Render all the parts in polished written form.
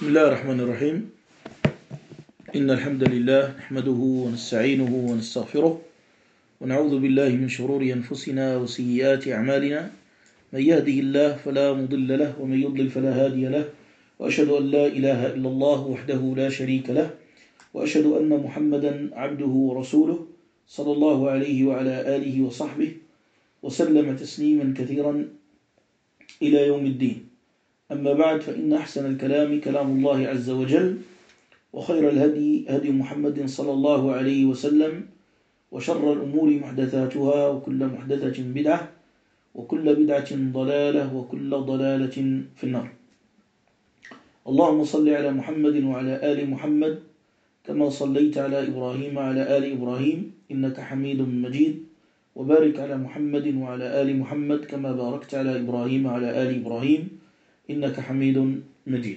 بسم الله الرحمن الرحيم. إن الحمد لله نحمده ونستعينه ونستغفره ونعوذ بالله من شرور أنفسنا وسيئات أعمالنا. من يهده الله فلا مضل له ومن يضلل فلا هادي له، وأشهد أن لا إله إلا الله وحده لا شريك له، وأشهد أن محمدا عبده ورسوله صلى الله عليه وعلى آله وصحبه وسلم تسليما كثيرا إلى يوم الدين. أما بعد، فإن أحسن الكلام كلام الله عز وجل، وخير الهدي هدي محمد صلى الله عليه وسلم، وشر الأمور محدثاتها، وكل محدثة بدعة، وكل بدعة ضلالة، وكل ضلالة في النار. اللهم صل على محمد وعلى آل محمد كما صليت على إبراهيم وعلى آل إبراهيم إنك حميد مجيد، وبارك على محمد وعلى آل محمد كما باركت على إبراهيم وعلى آل إبراهيم إنك حميد مجيد.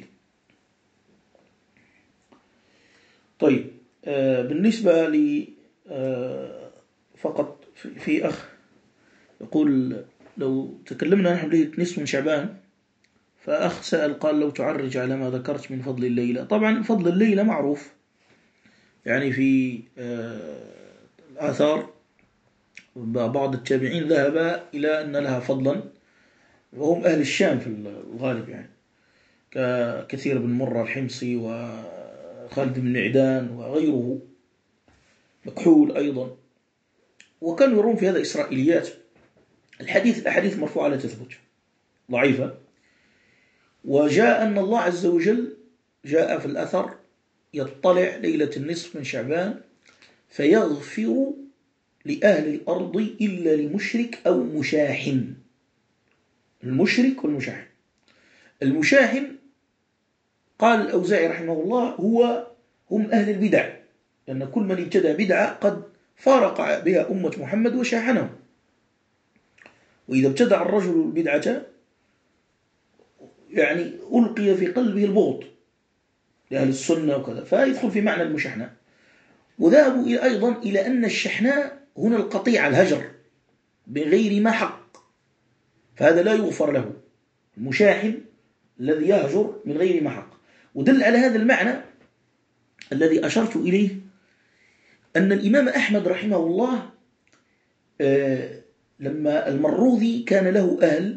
طيب، بالنسبة لي فقط في أخ يقول لو تكلمنا نحن ليلة نصف من شعبان، فأخ سأل قال لو تعرج على ما ذكرت من فضل الليلة. طبعا فضل الليلة معروف، يعني في الآثار بعض التابعين ذهب إلى أن لها فضلا، وهم أهل الشام في الغالب، يعني ككثير بن مرة الحمصي وخالد بن عدان وغيره، مكحول أيضا، وكانوا يرون في هذا إسرائيليات. الأحاديث مرفوعة لا تثبت، ضعيفة. وجاء أن الله عز وجل جاء في الأثر يطلع ليلة النصف من شعبان فيغفر لأهل الأرض إلا لمشرك أو مشاحن. المشرك والمشاحن. المشاحن قال الأوزاعي رحمه الله هم أهل البدع، لأن كل من ابتدع بدعة قد فارق بها أمة محمد وشاحنهم. وإذا ابتدع الرجل البدعة يعني ألقي في قلبه البغض لأهل السنة وكذا، فيدخل في معنى المشاحنة. وذهبوا أيضا إلى أن الشحناء هنا القطيع، الهجر بغير ما حق، فهذا لا يغفر له. المشاحن الذي يهجر من غير ما حق. ودل على هذا المعنى الذي أشرت إليه أن الإمام أحمد رحمه الله لما المروذي كان له أهل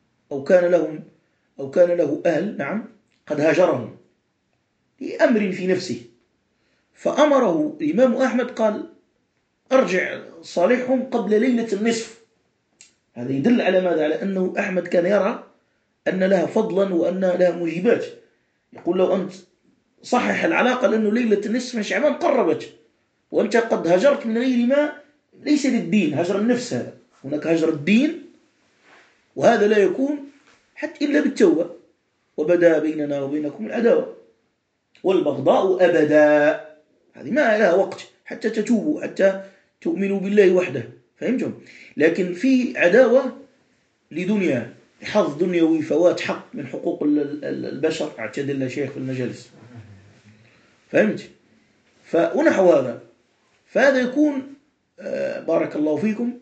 أو كان له أهل، نعم، قد هاجرهم لأمر في نفسه، فأمره الإمام أحمد قال أرجع صالحهم قبل ليلة النصف. هذا يدل على ماذا؟ على أنه أحمد كان يرى أن لها فضلا وأن لها موجبات. يقول لو أنت صحح العلاقة، لأنه ليلة النصف من شعبان قربت، وأنت قد هجرت من غير ما، ليس للدين، هجر النفس. هذا هناك هجر الدين، وهذا لا يكون حتى إلا بالتوبة. وبدا بيننا وبينكم العداوة والبغضاء أبدا. هذه ما لها وقت حتى تتوبوا، حتى تؤمنوا بالله وحده. فهمتم؟ لكن في عداوة لدنيا، حظ دنيوي، فوات حق من حقوق البشر، اعتدل شيخ في المجالس. فهمت؟ ونحو هذا، فهذا يكون بارك الله فيكم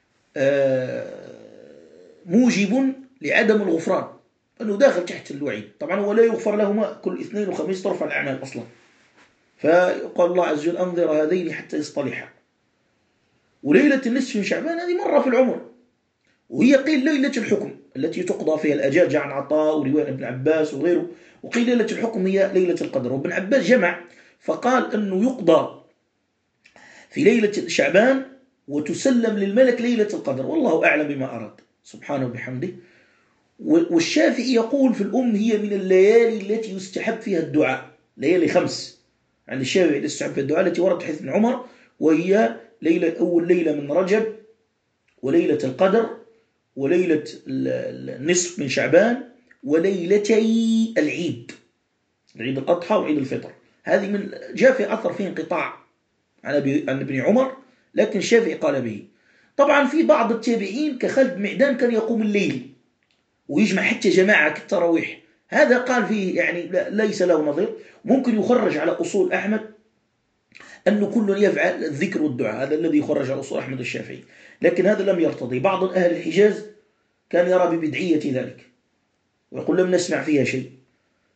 موجب لعدم الغفران، أنه داخل تحت الوعيد. طبعا هو لا يغفر له كل اثنين وخميس ترفع الأعمال أصلا، فقال الله عز وجل أنظر هذين حتى يصطلحا. وليلة النصف من شعبان هذه مرة في العمر، وهي قيل ليلة الحكم التي تقضى فيها الأجال، جاء عن عطاء ورواية ابن عباس وغيره. وقيل ليلة الحكم هي ليلة القدر. وابن عباس جمع فقال أنه يقضى في ليلة شعبان وتسلم للملك ليلة القدر، والله أعلم بما أراد سبحانه وبحمده. والشافعي يقول في الأم هي من الليالي التي يستحب فيها الدعاء، ليالي 5 عند الشافعي يستحب فيها الدعاء، التي ورد حديث ابن عمر، وهي أول ليلة من رجب، وليلة القدر، وليلة النصف من شعبان، وليلتي العيد الأضحى وعيد الفطر. هذه من جاء في أثر فيه انقطاع عن ابن عمر، لكن الشافعي قال به. طبعا في بعض التابعين كخالد بن معدان كان يقوم الليل ويجمع حتى جماعة كالتراويح، هذا قال فيه يعني ليس له نظير. ممكن يخرج على أصول أحمد أن كل يفعل الذكر والدعاء، هذا الذي يخرج على أصول أحمد الشافعي، لكن هذا لم يرتضي. بعض أهل الحجاز كان يرى ببدعية ذلك ويقول لم نسمع فيها شيء،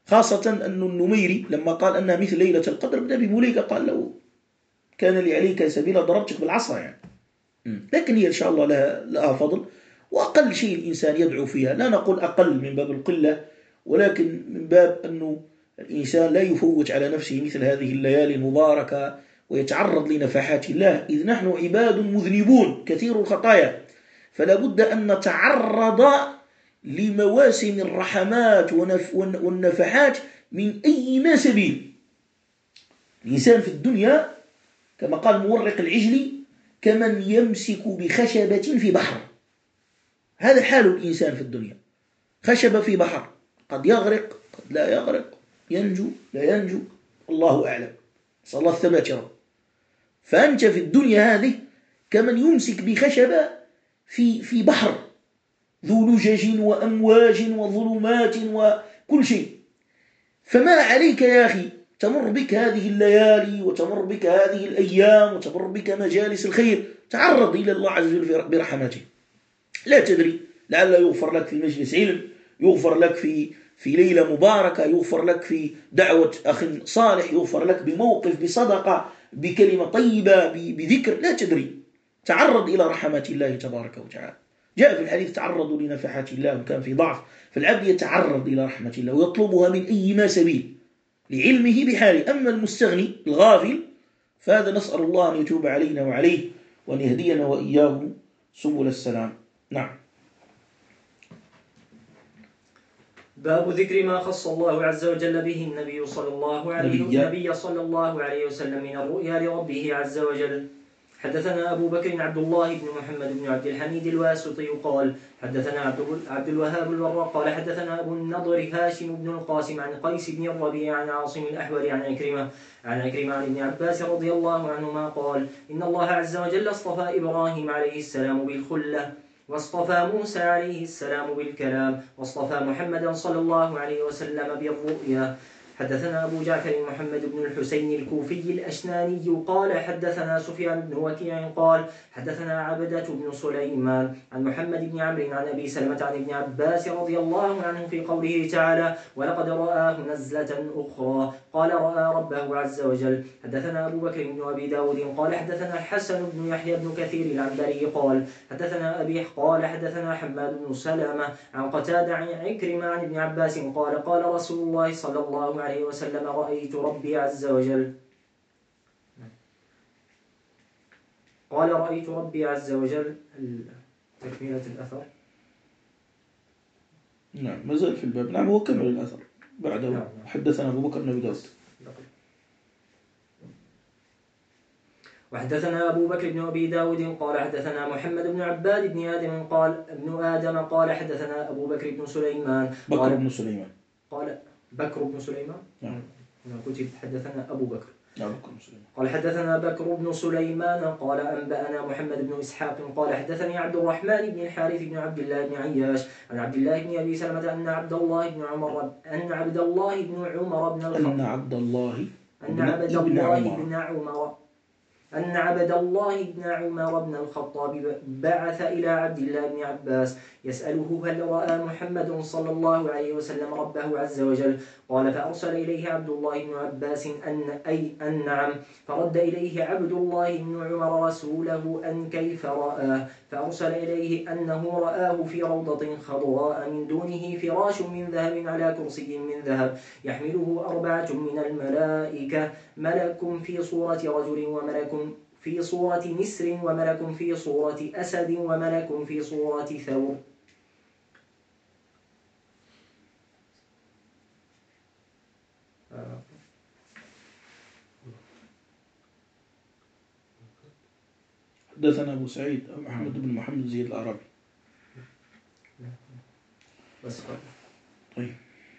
خاصة أن النميري لما قال أنها مثل ليلة القدر بدأ بمليكة، قال له كان لي عليك سبيلا ضربتك بالعصا يعني. لكن هي إن شاء الله لها فضل، وأقل شيء الإنسان يدعو فيها، لا نقول أقل من باب القلة، ولكن من باب أنه الإنسان لا يفوت على نفسه مثل هذه الليالي المباركة ويتعرض لنفحات الله، إذ نحن عباد مذنبون كثير الخطايا، فلا بد أن نتعرض لمواسم الرحمات والنفحات من أي ما سبيل. الإنسان في الدنيا كما قال مورق العجل كمن يمسك بخشبة في بحر، هذا حال الإنسان في الدنيا، خشبة في بحر، قد يغرق قد لا يغرق، ينجو لا ينجو، الله أعلم، صلى الله الثبات يا رب. فأنت في الدنيا هذه كمن يمسك بخشبة في بحر ذو لجج وأمواج وظلمات وكل شيء. فما عليك يا أخي، تمر بك هذه الليالي وتمر بك هذه الأيام وتمر بك مجالس الخير، تعرض إلى الله عز وجل برحمته، لا تدري، لعل يغفر لك في مجلس علم، يغفر لك في ليلة مباركة، يغفر لك في دعوة أخ صالح، يغفر لك بموقف، بصدقة، بكلمة طيبة، بذكر، لا تدري. تعرض إلى رحمات الله تبارك وتعالى. جاء في الحديث تعرضوا لنفحات الله، وكان في ضعف، فالعبد يتعرض إلى رحمة الله ويطلبها من أي ما سبيل لعلمه بحاله. أما المستغني الغافل فهذا نسأل الله أن يتوب علينا وعليه وأن يهدينا وإياه سبل السلام. نعم. باب ذكر ما خص الله عز وجل به النبي صلى الله عليه وسلم من الرؤيا لربه عز وجل. حدثنا أبو بكر عبد الله بن محمد بن عبد الحميد الواسطي قال حدثنا عبد الوهاب الوراق قال حدثنا أبو النضر هاشم بن القاسم عن قيس بن الربيع عن عاصم الأحول عن عكرمة عن ابن عباس رضي الله عنهما قال إن الله عز وجل اصطفى إبراهيم عليه السلام بالخلة، واصطفى موسى عليه السلام بالكلام، واصطفى محمدا صلى الله عليه وسلم بالرؤيا. حدثنا أبو جعفر محمد بن الحسين الكوفي الأشناني قال حدثنا سفيان بن وكيع قال حدثنا عبدة بن سليمان عن محمد بن عمرو عن أبي سلمة عن ابن عباس رضي الله عنه في قوله تعالى ولقد رآه نزلة أخرى قال رأى ربه عز وجل. حدثنا أبو بكر بن أبي داود قال حدثنا الحسن بن يحيى بن كثير العنبري قال حدثنا أبي قال حدثنا حماد بن سلمة عن قتادة عن عكرمة عن ابن عباس قال قال رسول الله صلى الله عليه وسلم رأيت ربي عز وجل قال رأيت ربي عز وجل. تكملة الأثر. نعم ما زال في الباب. نعم هو كمل الأثر بعده. نعم. حدثنا أبو بكر بن أبي داود. وحدثنا أبو بكر بن أبي داود قال حدثنا محمد بن عباد بن آدم قال حدثنا أبو بكر بن سليمان بكر بن سليمان قال بكر بن سليمان. نعم كتب حدثنا أبو بكر. نعم بكر بن سليمان. قال حدثنا بكر بن سليمان قال أنبأنا محمد بن إسحاق قال حدثني عبد الرحمن بن الحارث بن عبد الله بن عياش عن عبد الله بن أبي سلمة أن عبد الله بن عمر بن الخطاب بعث إلى عبد الله بن عباس يسأله هل رأى محمد صلى الله عليه وسلم ربه عز وجل؟ قال فأرسل إليه عبد الله بن عباس أن نعم، فرد إليه عبد الله بن عمر رسوله أن كيف رآه، فأرسل إليه أنه رآه في روضة خضراء من دونه فراش من ذهب على كرسي من ذهب يحمله 4 من الملائكة، ملك في صورة رجل وملك في صورة نسر وملك في صورة أسد وملك في صورة ثور. حدثنا أبو سعيد محمد بن محمد زيد الأعرابي. طيب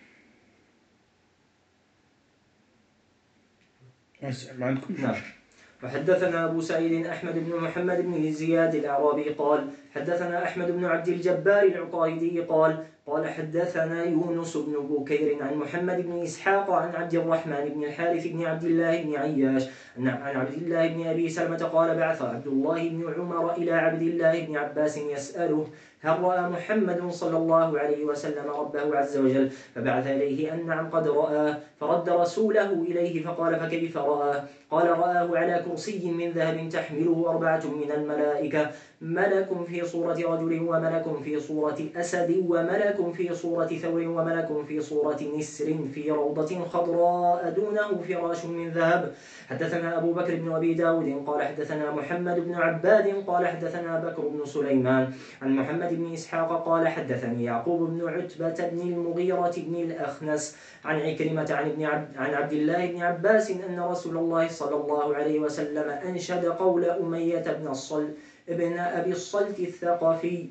ما عندكم؟ نعم. وحدثنا أبو سعيد أحمد بن محمد بن زياد الأعرابي قال حدثنا أحمد بن عبد الجبار العطاردي قال قال حدثنا يونس بن بكير عن محمد بن إسحاق عن عبد الرحمن بن الحارث بن عبد الله بن عياش عن عبد الله بن أبي سلمة قال بعث عبد الله بن عمر إلى عبد الله بن عباس يسأله هل رأى محمد صلى الله عليه وسلم ربه عز وجل؟ فبعث إليه أن نعم قد رآه، فرد رسوله إليه فقال فكيف رآه؟ قال رآه على كرسي من ذهب تحمله 4 من الملائكة، ملك في صورة رجل وملك في صورة أسد وملك في صورة ثور وملك في صورة نسر في روضة خضراء دونه فراش من ذهب. حدثنا أبو بكر بن أبي داود قال حدثنا محمد بن عباد قال حدثنا بكر بن سليمان عن محمد بن إسحاق قال حدثني يعقوب بن عتبة بن المغيرة بن الأخنس عن عكرمة عن عبد الله بن عباس أن رسول الله صلى الله عليه وسلم أنشد قول أمية ابن أبي الصلت الثقفي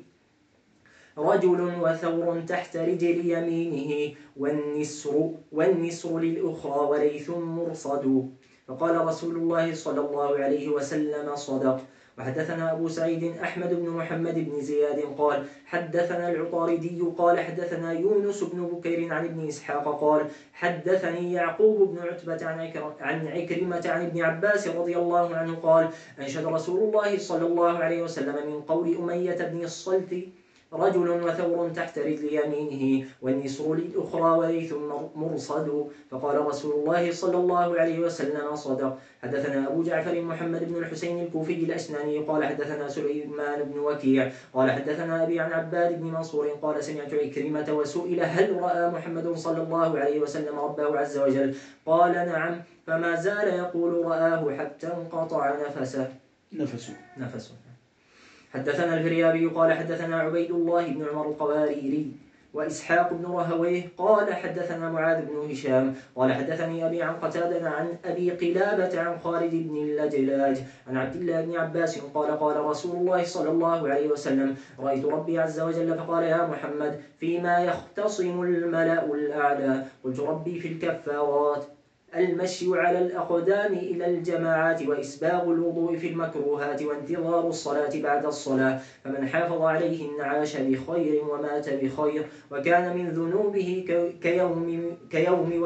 رجل وثور تحت رجل يمينه والنسر للأخرى وليث مرصد، فقال رسول الله صلى الله عليه وسلم صدق. وحدثنا أبو سعيد أحمد بن محمد بن زياد قال حدثنا العطاردي قال حدثنا يونس بن بكير عن ابن إسحاق قال حدثني يعقوب بن عتبة عن عكرمة عن ابن عباس رضي الله عنه قال أنشد رسول الله صلى الله عليه وسلم من قول أمية بن الصلت رجل وثور تحت رجل يمينه والنسر للأخرى وليث مرصد، فقال رسول الله صلى الله عليه وسلم صدق. حدثنا أبو جعفر محمد بن الحسين الكوفي الأسناني قال حدثنا سليمان بن وكيع قال حدثنا أبي عن عباد بن منصور قال سمعت عكرمة وسئل هل رأى محمد صلى الله عليه وسلم ربه عز وجل؟ قال نعم، فما زال يقول رآه حتى انقطع نفسه. حدثنا الفريابي قال حدثنا عبيد الله بن عمر القواريري وإسحاق بن رهويه قال حدثنا معاذ بن هشام قال حدثني أبي عن قتادة عن أبي قلابة عن خالد بن اللجلاج عن عبد الله بن عباس قال رسول الله صلى الله عليه وسلم رأيت ربي عز وجل فقال يا محمد فيما يختصم الملأ الأعلى؟ قلت ربي في الكفارات، المشي على الأقدام إلى الجماعات وإسباغ الوضوء في المكروهات وانتظار الصلاة بعد الصلاة، فمن حافظ عليهن عاش بخير ومات بخير وكان من ذنوبه كيوم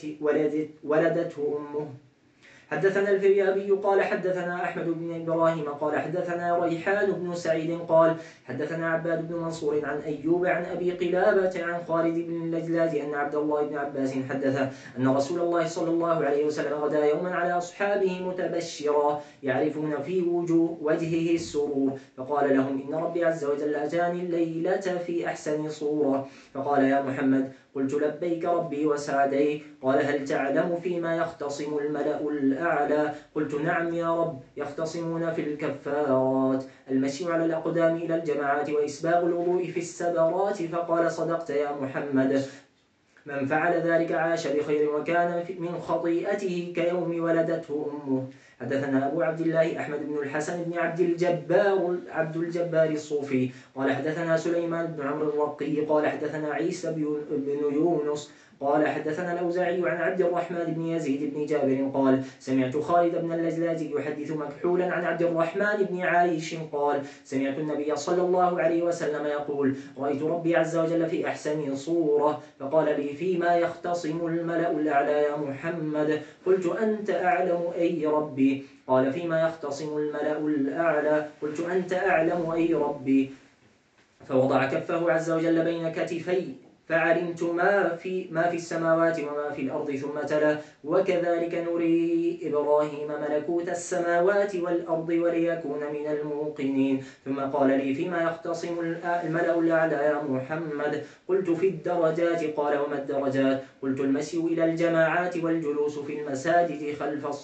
ولدته أمه. حدثنا الفريابي قال حدثنا أحمد بن إبراهيم قال حدثنا ريحان بن سعيد قال حدثنا عباد بن منصور عن أيوب عن أبي قلابة عن خالد بن اللجلاج أن عبد الله بن عباس حدثه أن رسول الله صلى الله عليه وسلم غدا يوما على أصحابه متبشرا يعرفون في وجهه السرور، فقال لهم إن ربي عز وجل أتاني الليلة في أحسن صورة، فقال يا محمد قلت لبيك ربي وسعديك، قال هل تعلم فيما يختصم الملأ الأعلى؟ قلت نعم يا رب، يختصمون في الكفارات، المشي على الأقدام إلى الجماعات وإسباغ الوضوء في السبرات، فقال صدقت يا محمد، من فعل ذلك عاش بخير وكان من خطيئته كيوم ولدته أمه. حدثنا أبو عبد الله أحمد بن الحسن بن عبد الجبار الصوفي قال حدثنا سليمان بن عمرو الرقي قال حدثنا عيسى بن يونس قال حدثنا الأوزاعي عن عبد الرحمن بن يزيد بن جابر قال سمعت خالد بن اللجلاج يحدث مكحولا عن عبد الرحمن بن عايش قال سمعت النبي صلى الله عليه وسلم يقول رأيت ربي عز وجل في أحسن صورة، فقال لي فيما يختصم الملأ الأعلى يا محمد؟ قلت أنت أعلم أي ربي؟ قال فيما يختصم الملأ الأعلى؟ قلت أنت أعلم أي ربي؟ فوضع كفه عز وجل بين كتفي فعلمت ما في السماوات وما في الأرض، ثم تلا وكذلك نري إبراهيم ملكوت السماوات والأرض وليكون من الموقنين، ثم قال لي فيما يختصم الملأ الأعلى يا محمد؟ قلت في الدرجات، قال وما الدرجات؟ قلت المشي إلى الجماعات والجلوس في المساجد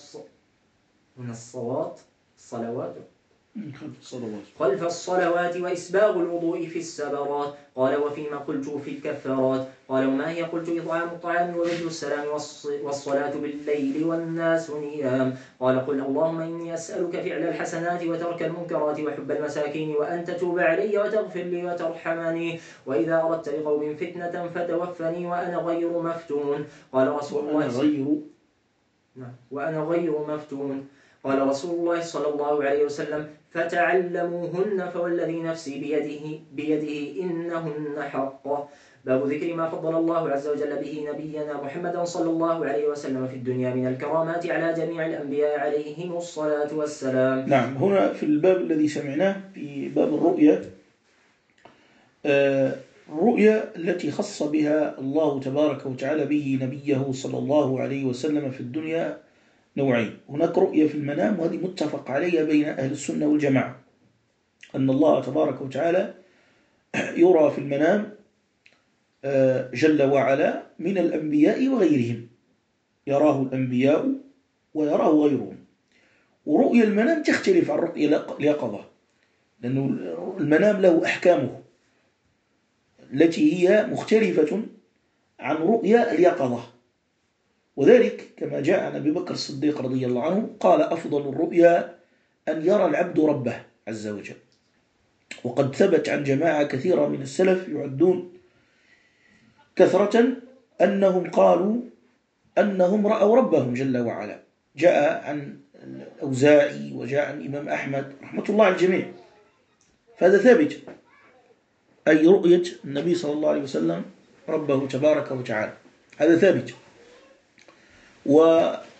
خلف الصلوات وإسباغ الوضوء في السبرات، قال وفيما قلت في الكفارات؟ قال وما هي؟ قلت إطعام الطعام وبذل السلام والصلاة بالليل والناس نيام، قال قل اللهم إني أسألك فعل الحسنات وترك المنكرات وحب المساكين وأن تتوب علي وتغفر لي وترحمني، وإذا أردت لقوم فتنة فتوفني وأنا غير مفتون. قال رسول الله وأنا غير مفتون. قال رسول الله صلى الله عليه وسلم فتعلموهن فوالذي نفسي بيده إنهن حق. باب ذكر ما فضل الله عز وجل به نبينا محمدا صلى الله عليه وسلم في الدنيا من الكرامات على جميع الأنبياء عليهم الصلاة والسلام. نعم، هنا في الباب الذي سمعناه في باب الرؤيا، الرؤيا التي خص بها الله تبارك وتعالى به نبيه صلى الله عليه وسلم في الدنيا نوعين. هناك رؤيا في المنام، وهذه متفق عليها بين أهل السنة والجماعة، أن الله تبارك وتعالى يرى في المنام جل وعلا من الأنبياء وغيرهم، يراه الأنبياء ويراه غيرهم. ورؤيا المنام تختلف عن رؤيا اليقظة، لأن المنام له أحكامه التي هي مختلفة عن رؤيا اليقظة. وذلك كما جاء عن أبي بكر الصديق رضي الله عنه قال: أفضل الرؤيا أن يرى العبد ربه عز وجل. وقد ثبت عن جماعة كثيرة من السلف يعدون كثرة أنهم قالوا أنهم رأوا ربهم جل وعلا. جاء عن الأوزاعي وجاء عن الإمام أحمد رحمة الله على الجميع، فهذا ثابت، أي رؤية النبي صلى الله عليه وسلم ربه تبارك وتعالى، هذا ثابت. وهذه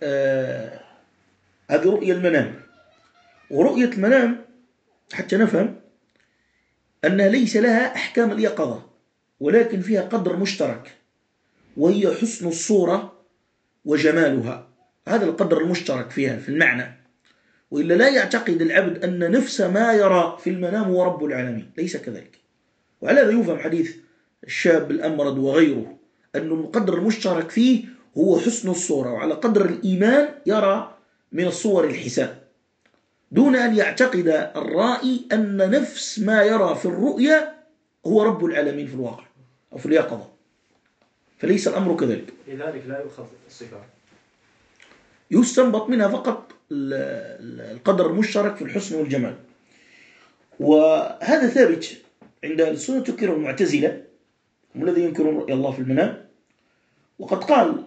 رؤية المنام. ورؤية المنام حتى نفهم أنها ليس لها أحكام اليقظة، ولكن فيها قدر مشترك، وهي حسن الصورة وجمالها. هذا القدر المشترك فيها في المعنى. وإلا لا يعتقد العبد أن نفس ما يرى في المنام هو رب العالمين، ليس كذلك. وعلى هذا يفهم حديث الشاب الأمرد وغيره، أن القدر المشترك فيه هو حسن الصورة، وعلى قدر الإيمان يرى من الصور الحسان، دون أن يعتقد الرائي أن نفس ما يرى في الرؤيا هو رب العالمين في الواقع أو في اليقظة، فليس الأمر كذلك. لذلك لا يؤخذ الصفة، يستنبط منها فقط القدر المشترك في الحسن والجمال. وهذا ثابت عند السنة. تنكر المعتزلة هم الذين ينكرون رؤيا الله في المنام. وقد قال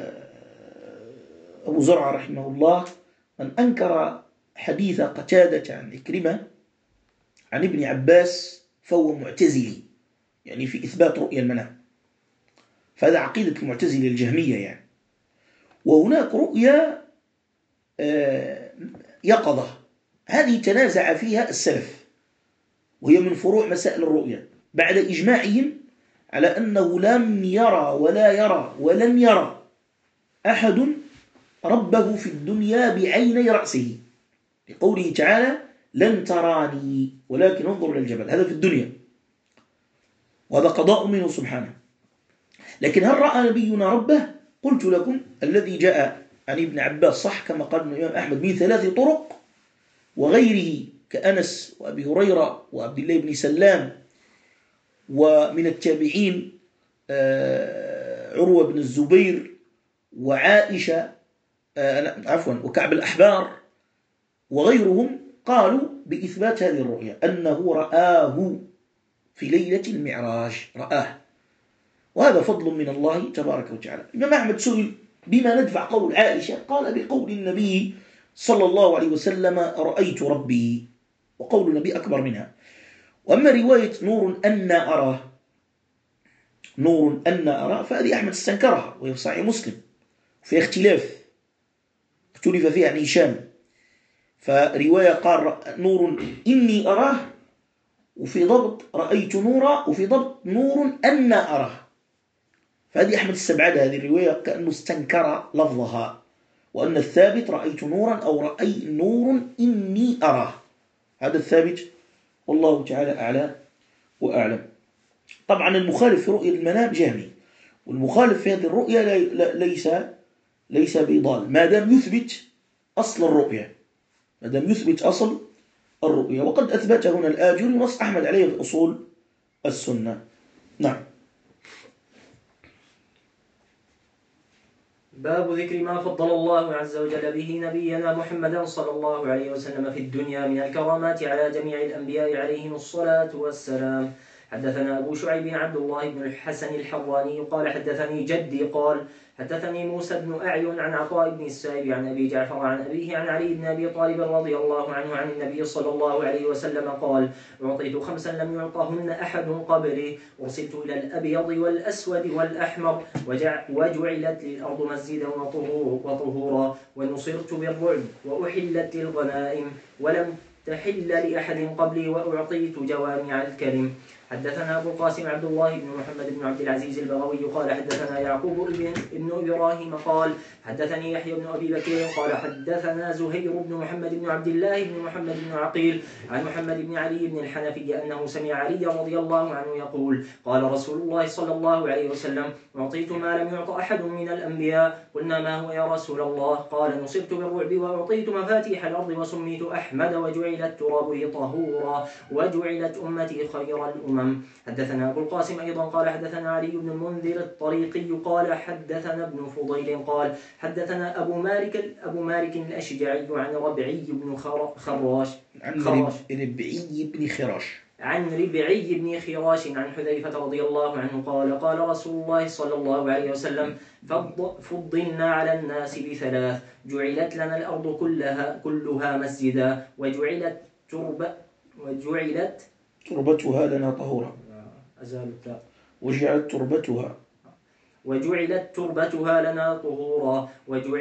أبو زرعة رحمه الله: من أنكر حديث قتادة عن إكرمة عن ابن عباس فهو معتزلي، يعني في إثبات رؤيا المنام. فهذا عقيدة المعتزلة الجهمية يعني. وهناك رؤيا يقظة، هذه تنازع فيها السلف، وهي من فروع مسائل الرؤيا، بعد إجماعهم على أنه لم يرى ولا يرى ولن يرى أحد ربه في الدنيا بعيني رأسه، لقوله تعالى: لن تراني ولكن انظر إلى الجبل. هذا في الدنيا، وهذا قضاء منه سبحانه. لكن هل رأى نبينا ربه؟ قلت لكم الذي جاء عن ابن عباس صح كما قال الإمام أحمد من 3 طرق، وغيره كأنس وأبي هريرة وعبد الله بن سلام، ومن التابعين عروة بن الزبير وعائشة وكعب الأحبار وغيرهم، قالوا بإثبات هذه الرؤيا أنه رآه في ليلة المعراج، رآه، وهذا فضل من الله تبارك وتعالى. الإمام أحمد سئل: بما ندفع قول عائشة؟ قال: بقول النبي صلى الله عليه وسلم: رأيت ربي، وقول النبي أكبر منها. وأما رواية نور أن أراه، نور أن أراه، فهذه أحمد استنكرها، وهي في صحيح مسلم، في اختلف فيها عن هشام. فرواية قال نور إني أراه، وفي ضبط رأيت نورا، وفي ضبط نور أن أراه. فهذه أحمد استبعد هذه الرواية كأنه استنكر لفظها، وأن الثابت رأيت نورا أو رأي نور إني أراه، هذا الثابت، والله تعالى أعلى وأعلم. طبعا المخالف في رؤية المنام جهمي، والمخالف في هذه الرؤية ليس بضال، ما دام يثبت أصل الرؤية، ما دام يثبت أصل الرؤية. وقد أثبته هنا الآجري ونص أحمد عليه في أصول السنة. نعم. باب ذكر ما فضل الله عز وجل به نبينا محمدا صلى الله عليه وسلم في الدنيا من الكرامات على جميع الأنبياء عليهم الصلاة والسلام. حدثنا أبو شعيب عبد الله بن الحسن الحراني قال حدثني جدي قال حدثني موسى بن أعين عن عطاء بن السائب عن أبي جعفر عن أبيه عن علي بن أبي طالب رضي الله عنه عن النبي صلى الله عليه وسلم قال أعطيت 5 لم يعطهن أحد قبلي أرسلت إلى الأبيض والأسود والأحمر وجعلت للأرض مسجدا وطهورا ونصرت بالرعب وأحلت للغنائم ولم تحل لأحد قبلي وأعطيت جوامع الكلم. حدثنا أبو القاسم عبد الله بن محمد بن عبد العزيز البغوي قال حدثنا يعقوب بن إبراهيم قال حدثني يحيى بن أبي بكر قال حدثنا زهير بن محمد بن عبد الله بن محمد بن عقيل عن محمد بن علي بن الحنفي أنه سمع علي رضي الله عنه يقول قال رسول الله صلى الله عليه وسلم أعطيت ما لم يعط أحد من الأنبياء. قلنا ما هو يا رسول الله؟ قال نصرت بالرعب وأعطيت مفاتيح الأرض وسميت أحمد وجعلت ترابه طهورا وجعلت أمتي خير الأمم. حدثنا أبو القاسم أيضا قال حدثنا علي بن المنذر الطريقي قال حدثنا ابن فضيل قال حدثنا أبو مالك الأشجعي عن ربعي بن خراش عن ربعي بن خراش عن حذيفة رضي الله عنه قال قال رسول الله صلى الله عليه وسلم فضلنا على الناس ب3 جعلت لنا الأرض كلها مسجدا وجعلت تربتها لنا طهورا وجعلت تربتها لنا طهورا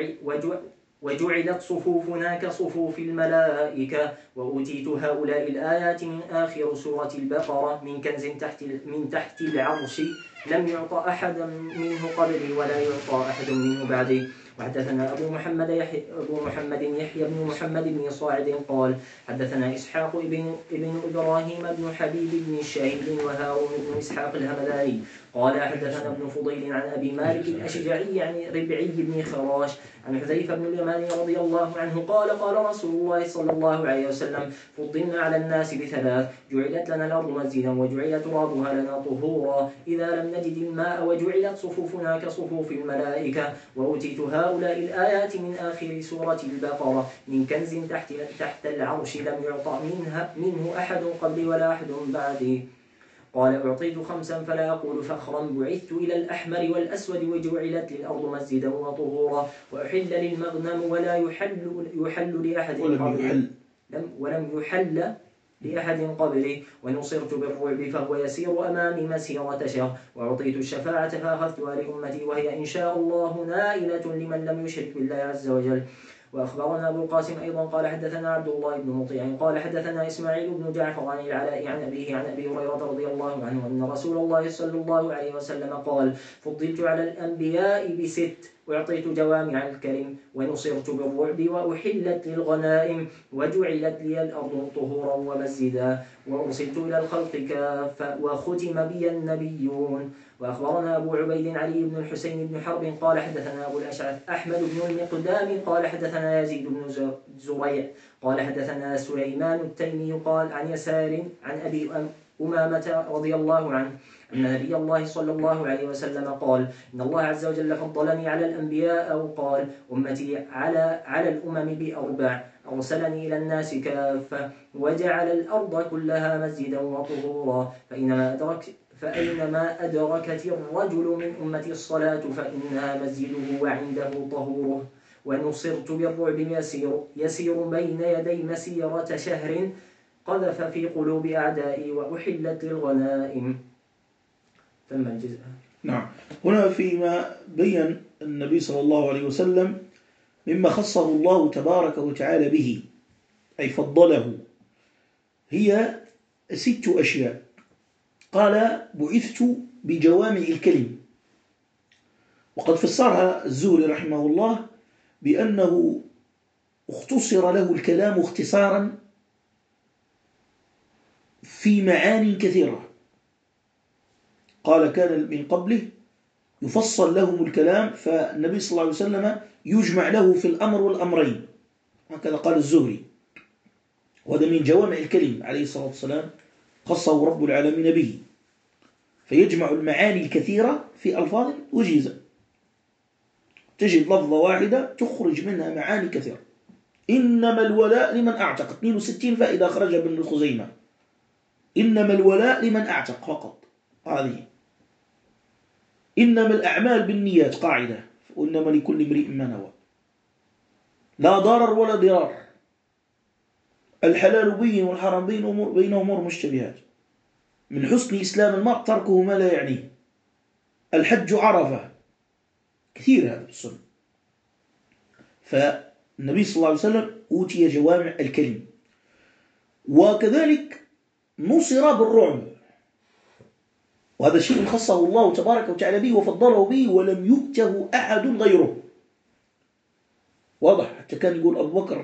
وجعلت صفوفنا كصفوف الملائكة. وأوتيت هؤلاء الآيات من آخر سورة البقرة من كنز من تحت العرش لم يعط أحد منه قبلي ولا يعطى أحد منه بعدي. وحدثنا أبو محمد يحيى بن محمد بن صاعد قال حدثنا إسحاق ابن إبراهيم بن حبيب بن شهيد وهارون بن إسحاق الهمداني قال حدثنا ابن فضيل عن أبي مالك الأشجعي عن ربعي بن خراش عن حذيفة بن اليمان رضي الله عنه قال قال رسول الله صلى الله عليه وسلم فضلنا على الناس ب3 جعلت لنا الأرض مسجدا وجعل ترابها لنا طهورا إذا لم نجد الماء وجعلت صفوفنا كصفوف الملائكة. وأوتيت هؤلاء الآيات من آخر سورة البقرة من كنز تحت العرش لم يعطى منه أحد قبلي ولا أحد بعدي. قال أعطيت 5 فلا أقول فخرا بعثت إلى الأحمر والأسود وجعلت للأرض مسجدا وطهورا وأحل للمغنم ولا يحل لأحد ولم يحل لأحد قبلي ونصرت بالرعب فهو يسير أمامي مسيرة شهر. وأعطيت الشفاعة فأخذتها لأمتي وهي إن شاء الله نائلة لمن لم يشرك بالله عز وجل. وأخبرنا أبو القاسم أيضا قال حدثنا عبد الله بن مطيع قال حدثنا إسماعيل بن جعفر عن العلاء عن أبيه عن أبي هريرة رضي الله عنه أن رسول الله صلى الله عليه وسلم قال فضلت على الأنبياء ب6 وأعطيت جوامع الكلم ونصرت بالرعب وأحلت للغنائم وجعلت لي الأرض طهورا ومسجدا وأرسلت إلى الخلق كافة وختم بي النبيون. وأخبرنا أبو عبيد علي بن الحسين بن حرب قال حدثنا أبو الأشعث أحمد بن المقدام قال حدثنا يزيد بن زريع قال حدثنا سليمان التيمي قال عن يسار عن أبي أمامة رضي الله عنه أن نبي الله صلى الله عليه وسلم قال إن الله عز وجل فضلني على الأنبياء أو قال أمتي على الأمم ب4 أرسلني إلى الناس كافة وجعل الأرض كلها مسجدا وطهورا فأينما أدركت الرجل من أمتي الصلاة فإنها مسجده وعنده طهوره. ونصرت بالرعب يسير بين يدي مسيرة شهر قذف في قلوب أعدائي وأحلت للغنائم. ثم الجزء. نعم. هنا فيما بين النبي صلى الله عليه وسلم مما خصه الله تبارك وتعالى به أي فضله هي 6 أشياء. قال بعثت بجوامع الكلم، وقد فسرها الزهري رحمه الله بأنه اختصر له الكلام اختصارا في معاني كثيرة. قال كان من قبله يفصل لهم الكلام فالنبي صلى الله عليه وسلم يجمع له في الأمر والأمرين، هكذا قال الزهري. وهذا من جوامع الكلم عليه الصلاة والسلام خصه رب العالمين به، فيجمع المعاني الكثيرة في ألفاظ وجيزة. تجد لفظة واحدة تخرج منها معاني كثيرة. إنما الولاء لمن أعتق 62 فائدة خرج ابن خزيمة. إنما الولاء لمن أعتق فقط. هذه إنما الأعمال بالنيات قاعدة، وإنما لكل امرئ ما نوى. لا ضرر ولا ضرار. الحلال بين والحرام بينه أمور مشتبهات. من حسن إسلام المرء تركه ما لا يعنيه. الحج عرفة، كثير هذا السنة. فالنبي صلى الله عليه وسلم أوتي جوامع الكلم، وكذلك نصر بالرعب، وهذا شيء خصه الله تبارك وتعالى به وفضله به ولم يؤته أحد غيره. واضح. حتى كان يقول أبو بكر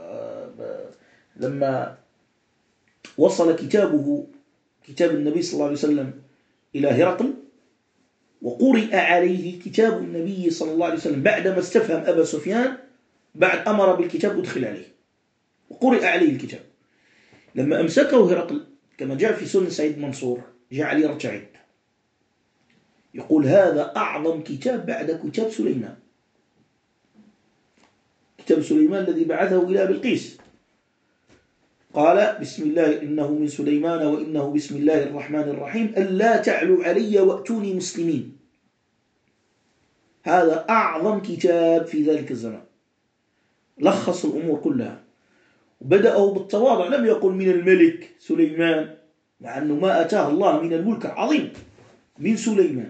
لما وصل كتاب النبي صلى الله عليه وسلم إلى هرقل، وقرئ عليه كتاب النبي صلى الله عليه وسلم بعدما استفهم أبا سفيان، بعد أمر بالكتاب أدخل عليه، وقرئ عليه الكتاب. لما أمسكه هرقل كما جاء في سنن سعيد منصور جعل يرتعد، يقول هذا أعظم كتاب بعد كتاب سليمان، كتاب سليمان الذي بعثه إلى بلقيس. قال بسم الله إنه من سليمان وإنه بسم الله الرحمن الرحيم ألا تعلوا علي وأتوني مسلمين. هذا أعظم كتاب في ذلك الزمان، لخص الأمور كلها، وبدأه بالتواضع، لم يقل من الملك سليمان، مع أنه ما أتاه الله من الملك العظيم، من سليمان.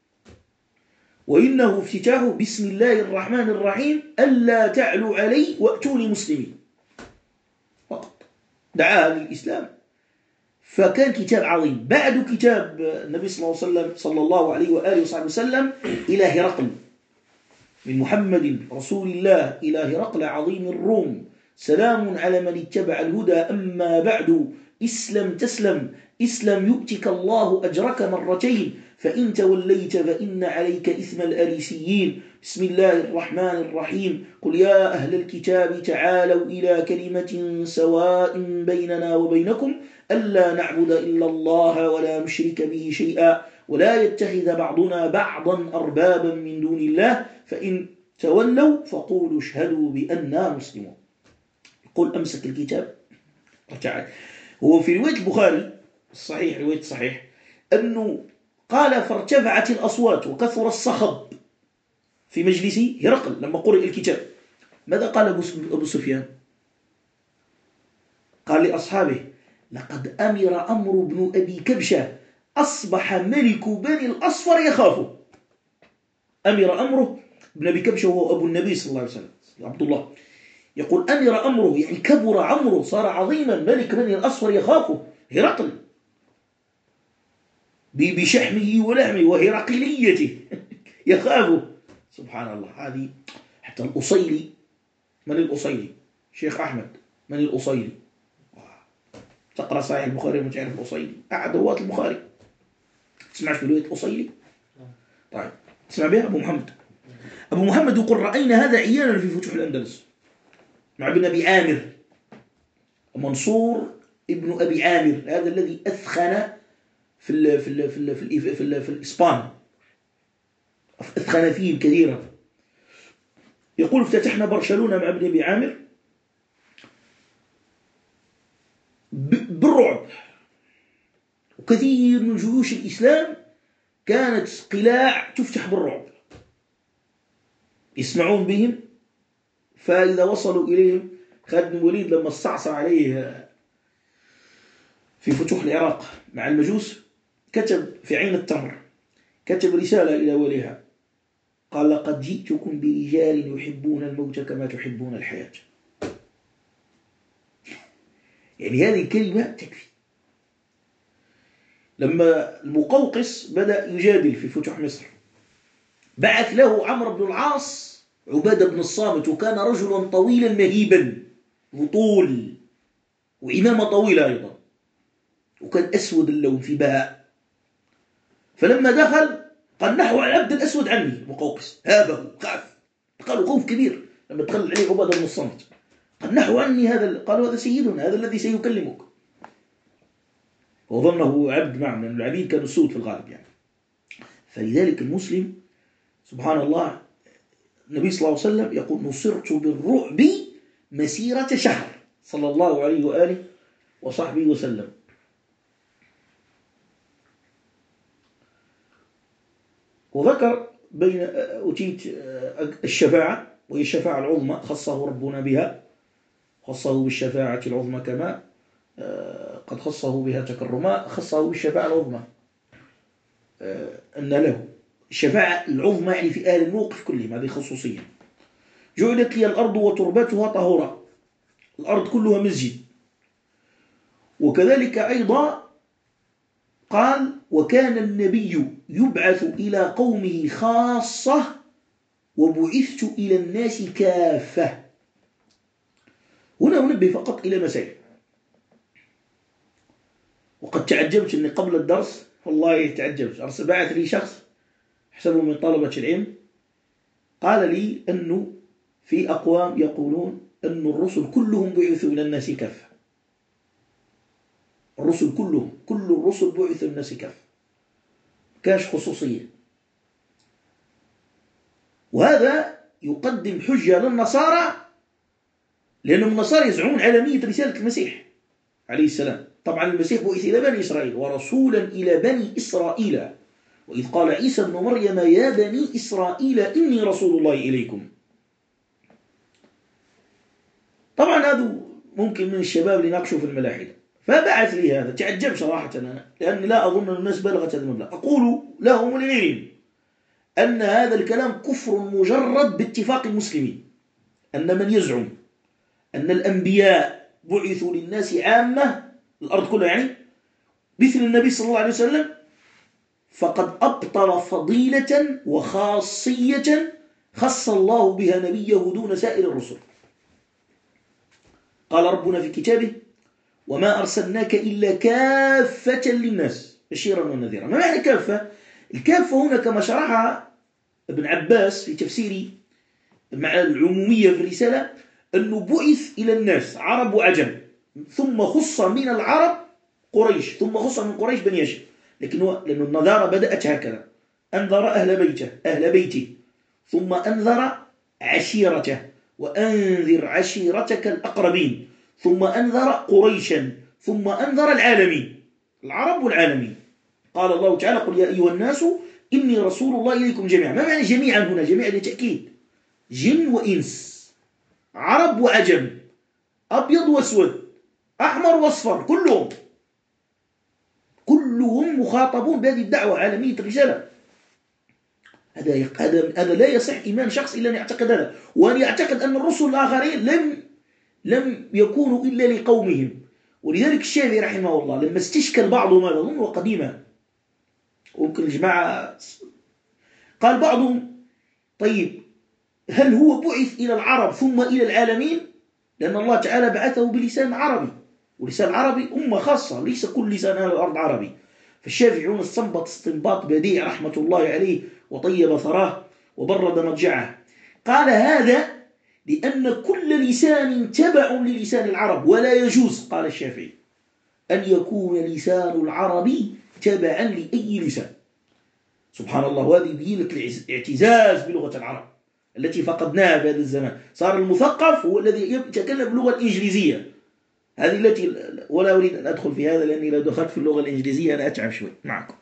وإنه افتتاحه بسم الله الرحمن الرحيم ألا تعلوا علي وأتوني مسلمين فقط، دعاها للإسلام. فكان كتاب عظيم. بعد كتاب النبي صلى الله عليه وآله وصحبه وسلم إلى هرقل، من محمد رسول الله إلى هرقل عظيم الروم، سلام على من اتبع الهدى، أما بعد اسلم تسلم، اسلم يؤتك الله أجرك مرتين، فإن توليت فإن عليك إثم الأريسيين. بسم الله الرحمن الرحيم قل يا أهل الكتاب تعالوا إلى كلمة سواء بيننا وبينكم ألا نعبد إلا الله ولا نشرك به شيئا ولا يتخذ بعضنا بعضا أربابا من دون الله فإن تولوا فقولوا اشهدوا بأننا مسلمون. يقول أمسك الكتاب رجع. هو في رواية البخاري الصحيح، رواية صحيح، أنه قال فارتفعت الأصوات وكثر الصخب في مجلس هرقل لما قرئ الكتاب. ماذا قال أبو سفيان؟ قال لأصحابه لقد أمر أمر بن أبي كبشة أصبح ملك بني الأصفر يخافه. أمر أمره بن أبي كبشة وهو أبو النبي صلى الله عليه وسلم عبد الله، يقول أمر أمره يعني كبر عمره، صار عظيما، ملك بني الأصفر يخافه هرقل بشحمه ولحمه وهرقليته يخافه. سبحان الله. هذه حتى الأصيلي، من الأصيلي؟ شيخ أحمد، من الأصيلي؟ تقرأ صحيح البخاري وما تعرف الأصيلي، أحد رواة البخاري. تسمعش في رواية الأصيلي؟ طيب تسمع بها أبو محمد. أبو محمد يقول رأينا هذا عيانا في فتوح الأندلس مع ابن أبي عامر، منصور ابن أبي عامر، هذا الذي أثخن في الإسبان، أثخن فيهم كثيرا. يقول افتتحنا برشلونة مع ابن أبي عامر بالرعب، وكثير من جيوش الإسلام كانت قلاع تفتح بالرعب، يسمعون بهم. فإذا وصلوا إليهم، خالد بن الوليد لما استعصى عليه في فتوح العراق مع المجوس كتب في عين التمر، كتب رسالة إلى وليها، قال لقد جئتكم برجال يحبون الموت كما تحبون الحياة. يعني هذه الكلمة تكفي. لما المقوقس بدأ يجادل في فتوح مصر، بعث له عمرو بن العاص عبادة بن الصامت، وكان رجلا طويلا مهيبا بطول وإمامة طويلة أيضا، وكان أسود اللون في بهاء. فلما دخل قال نحو العبد الأسود عني مقوقس، هابه خاف، قالوا خوف كبير لما دخل عليه عبادة بن الصامت، قال نحو عني هذا، قالوا هذا سيدنا، هذا الذي سيكلمك، وظنه عبد معه، لأن العبيد كانوا سود في الغالب يعني. فلذلك المسلم سبحان الله، النبي صلى الله عليه وسلم يقول نصرت بالرعب مسيرة شهر، صلى الله عليه وآله وصحبه وسلم. وذكر بين أتيت الشفاعة، وهي الشفاعة العظمى خصه ربنا بها، خصه بالشفاعة العظمى كما قد خصه بها تكرما، خصه بالشفاعة العظمى أن له الشفاعة العظمى، يعني في أهل الموقف كلهم، هذه خصوصية. جعلت لي الأرض وتربتها طهورا، الأرض كلها مسجد. وكذلك أيضا قال وكان النبي يبعث إلى قومه خاصة وبعثت إلى الناس كافة. هنا أنبه فقط إلى مسائل، وقد تعجبت أني قبل الدرس والله تعجبت، بعث لي شخص حسبه من طلبة العلم قال لي أنه في أقوام يقولون أن الرسل كلهم بعثوا إلى الناس كافة، الرسل كلهم، كل الرسل بعثوا إلى الناس كافة، كاش خصوصية. وهذا يقدم حجة للنصارى، لأن النصارى يزعمون علمية رسالة المسيح عليه السلام. طبعا المسيح بعث إلى بني إسرائيل ورسولا إلى بني إسرائيل، وإذ قال عيسى ابن مريم يا بني إسرائيل إني رسول الله إليكم. طبعا هذا ممكن من الشباب اللي ناقشوا في الملاحدة، فبعث لي هذا. تعجب صراحة أنا، لأني لا أظن أن الناس بلغت هذا المبلغ. أقول لهم ولغيرهم أن هذا الكلام كفر مجرد باتفاق المسلمين، أن من يزعم أن الأنبياء بعثوا للناس عامة، الأرض كلها يعني، مثل النبي صلى الله عليه وسلم، فقد أبطل فضيلة وخاصية خص الله بها نبيه دون سائر الرسل. قال ربنا في كتابه وما أرسلناك إلا كافة للناس بشيرا ونذيرا. ما معنى كافة؟ الكافة هنا كما شرحها ابن عباس في تفسير مع العمومية في الرسالة، أنه بعث إلى الناس عرب وعجم، ثم خص من العرب قريش، ثم خص من قريش بني هاشم. لأن النذارة بدأت هكذا، أنذر أهل بيته، ثم أنذر عشيرته، وأنذر عشيرتك الأقربين، ثم أنذر قريشا، ثم أنذر العالمين، العرب والعالمين. قال الله تعالى قل يا أيها الناس إني رسول الله إليكم جميعا. ما معنى جميعا هنا؟ جميعا لتأكيد، جن وإنس، عرب وعجم، أبيض وأسود، أحمر وأصفر، كلهم مخاطبون بهذه الدعوة عالمية الرسالة. هذا لا يصح إيمان شخص إلا أن يعتقد هذا، وأن يعتقد أن الرسل الآخرين لم يكونوا إلا لقومهم. ولذلك الشافعي رحمه الله لما استشكل بعضهم، هذا أظن قديما، وممكن الجماعة، قال بعضهم طيب هل هو بعث إلى العرب ثم إلى العالمين؟ لأن الله تعالى بعثه بلسان عربي، ولسان العربي أمة خاصة، ليس كل لسان أهل الأرض عربي. فالشافعي استنبط استنباط بديع رحمة الله عليه وطيب ثراه وبرد مضجعه. قال هذا لأن كل لسان تبع للسان العرب، ولا يجوز، قال الشافعي، أن يكون لسان العربي تبعا لأي لسان. سبحان الله. وهذه يبين لك الاعتزاز بلغة العرب التي فقدناها في هذا الزمان. صار المثقف هو الذي يتكلم باللغة الإنجليزية، هذه التي ولا أريد أن أدخل في هذا، لأني لو دخلت في اللغة الإنجليزية أنا أتعب شوي معكم.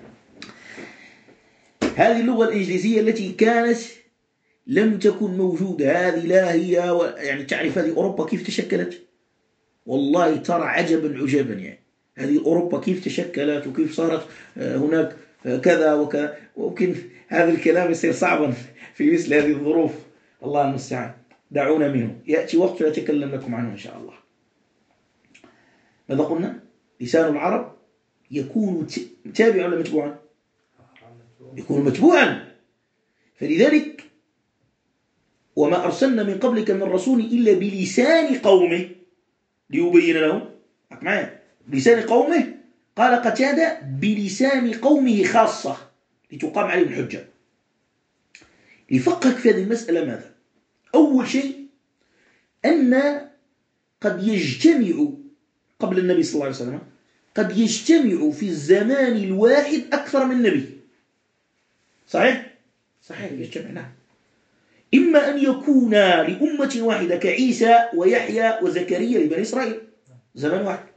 هذه اللغة الإنجليزية التي كانت لم تكن موجودة، هذه لا هي يعني تعرف هذه أوروبا كيف تشكلت؟ والله ترى عجبا عجبا، يعني هذه أوروبا كيف تشكلت وكيف صارت هناك كذا وكذا. وممكن هذا الكلام يصير صعبا في مثل هذه الظروف، الله المستعان، دعونا منه، يأتي وقت أتكلم لكم عنه إن شاء الله. ماذا قلنا؟ لسان العرب يكون تابعا ولا متبوعا؟ يكون متبوعا. فلذلك وما أرسلنا من قبلك من رسول إلا بلسان قومه ليبين لهم، معايا، بلسان قومه. قال قتادة بلسان قومه خاصة لتقام عليهم الحجة. ليفقهك في هذه المسألة ماذا؟ أول شيء أن قد يجتمع قبل النبي صلى الله عليه وسلم، قد يجتمع في الزمان الواحد أكثر من نبي. صحيح؟ صحيح يجتمع، نعم. إما أن يكون لأمة واحدة كعيسى ويحيى وزكريا لبني إسرائيل زمان واحد،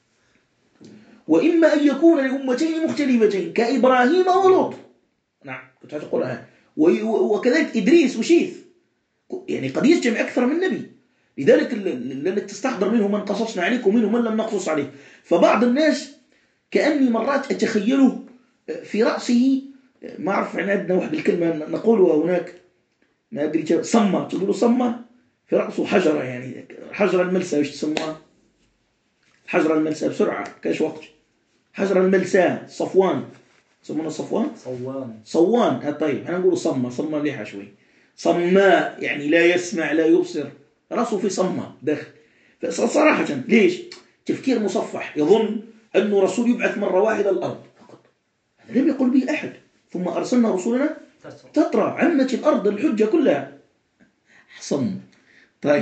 وإما أن يكون لأمتين مختلفتين كإبراهيم ولوط، نعم، كنت تقول وكذلك إدريس وشيث، يعني قد يجتمع أكثر من نبي. لذلك لأنك تستحضر منهم من قصصنا عليك ومنهم من لم نقصص عليه. فبعض الناس كأني مرات أتخيله في رأسه، ما أعرف، عندنا واحد الكلمة نقولها هناك ما أدري، صمة، تقولوا صمة، في رأسه حجرة، يعني حجر الملسى، وش تسموها؟ حجر الملسى بسرعة كاش وقت. حجر الملسى، صفوان، يسمونه صفوان، صوان. طيب أنا نقول صمة، صمة مليحة شوي. صماء يعني لا يسمع لا يبصر، رأسه في صمة داخل. صراحة ليش؟ تفكير مصفح، يظن أنه رسول يبعث مرة واحدة الأرض فقط، لم يقل به أحد. ثم أرسلنا رسولنا تترى، عمت الأرض الحجة كلها. صم. طيب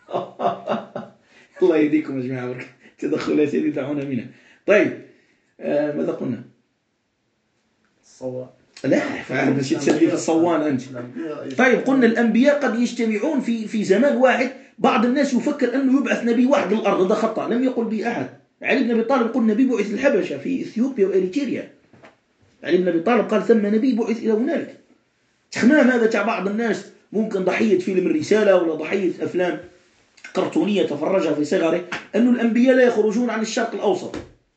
الله يهديكم يا جماعة، تدخلات هذه دعونا منها. طيب ماذا قلنا؟ الصوان. لا فعلا مش تسمي في الصوان أنت. طيب قلنا الأنبياء قد يجتمعون في زمان واحد. بعض الناس يفكر أنه يبعث نبي واحد للأرض، هذا خطأ، لم يقل به أحد. علي بن أبي طالب قل نبي بعث الحبشة في إثيوبيا وإريتريا. علي بن أبي طالب قال ثم نبي بعث إلى هنالك. تخمام هذا تاع بعض الناس، ممكن ضحية فيلم الرسالة ولا ضحية أفلام كرتونية تفرجها في صغره، أن الأنبياء لا يخرجون عن الشرق الأوسط.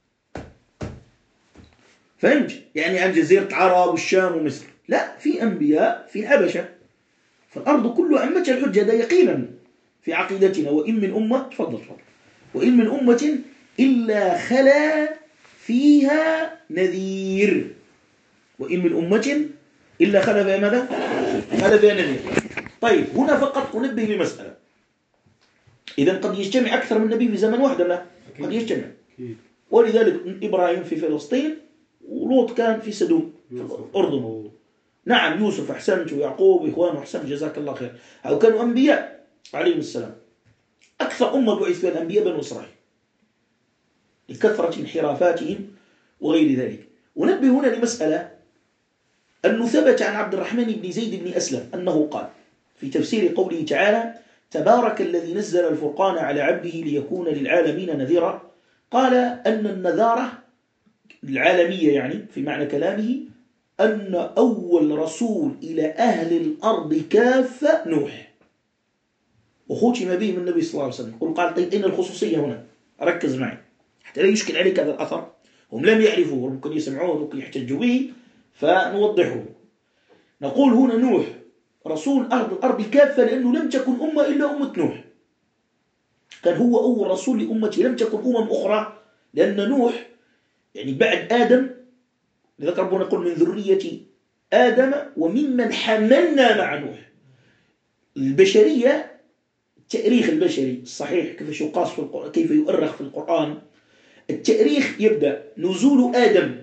فهمت؟ يعني عن جزيرة عرب والشام ومصر، لا، في أنبياء في الحبشة. فالأرض كلها أمتها الحجة، هذا يقينا في عقيدتنا. وإن من أمة، تفضل، وإن من أمة إلا خلا فيها نذير. وإن من أمة إلا خلا فيها ماذا؟ خلا فيها نذير. طيب هنا فقط أنبه لمسألة، إذا قد يجتمع أكثر من نبي في زمن واحد، لا قد يجتمع. ولذلك إبراهيم في فلسطين، ولوط كان في سدوم في الأردن. نعم يوسف أحسنت، ويعقوب وإخوانه أحسنت، جزاك الله خير. أو كانوا أنبياء عليهم السلام. أكثر أمة بعث فيها الأنبياء بنو إسرائيل لكثرة انحرافاتهم وغير ذلك. ونبه هنا لمسألة، أنه ثبت عن عبد الرحمن بن زيد بن أسلم أنه قال في تفسير قوله تعالى تبارك الذي نزل الفرقان على عبده ليكون للعالمين نذيرا، قال أن النذارة العالمية يعني في معنى كلامه أن أول رسول إلى أهل الأرض كافة نوح، وختم به من النبي صلى الله عليه وسلم. قال طيب أين الخصوصية هنا؟ ركز معي حتى لا يشكل عليك هذا الأثر. هم لم يعرفوه، ممكن يسمعوه ممكن يحتجوا به، فنوضحه. نقول هنا نوح رسول أهل الأرض كافة، لأنه لم تكن أمة إلا أمة نوح، كان هو أول رسول لأمته، لم تكن أخرى. لأن نوح يعني بعد آدم، لذلك ربنا يقول من ذرية آدم وممن حملنا مع نوح. البشرية، التاريخ البشري الصحيح كيف يقاس في القرآن، كيف يؤرخ في القرآن، التاريخ يبدأ نزول آدم،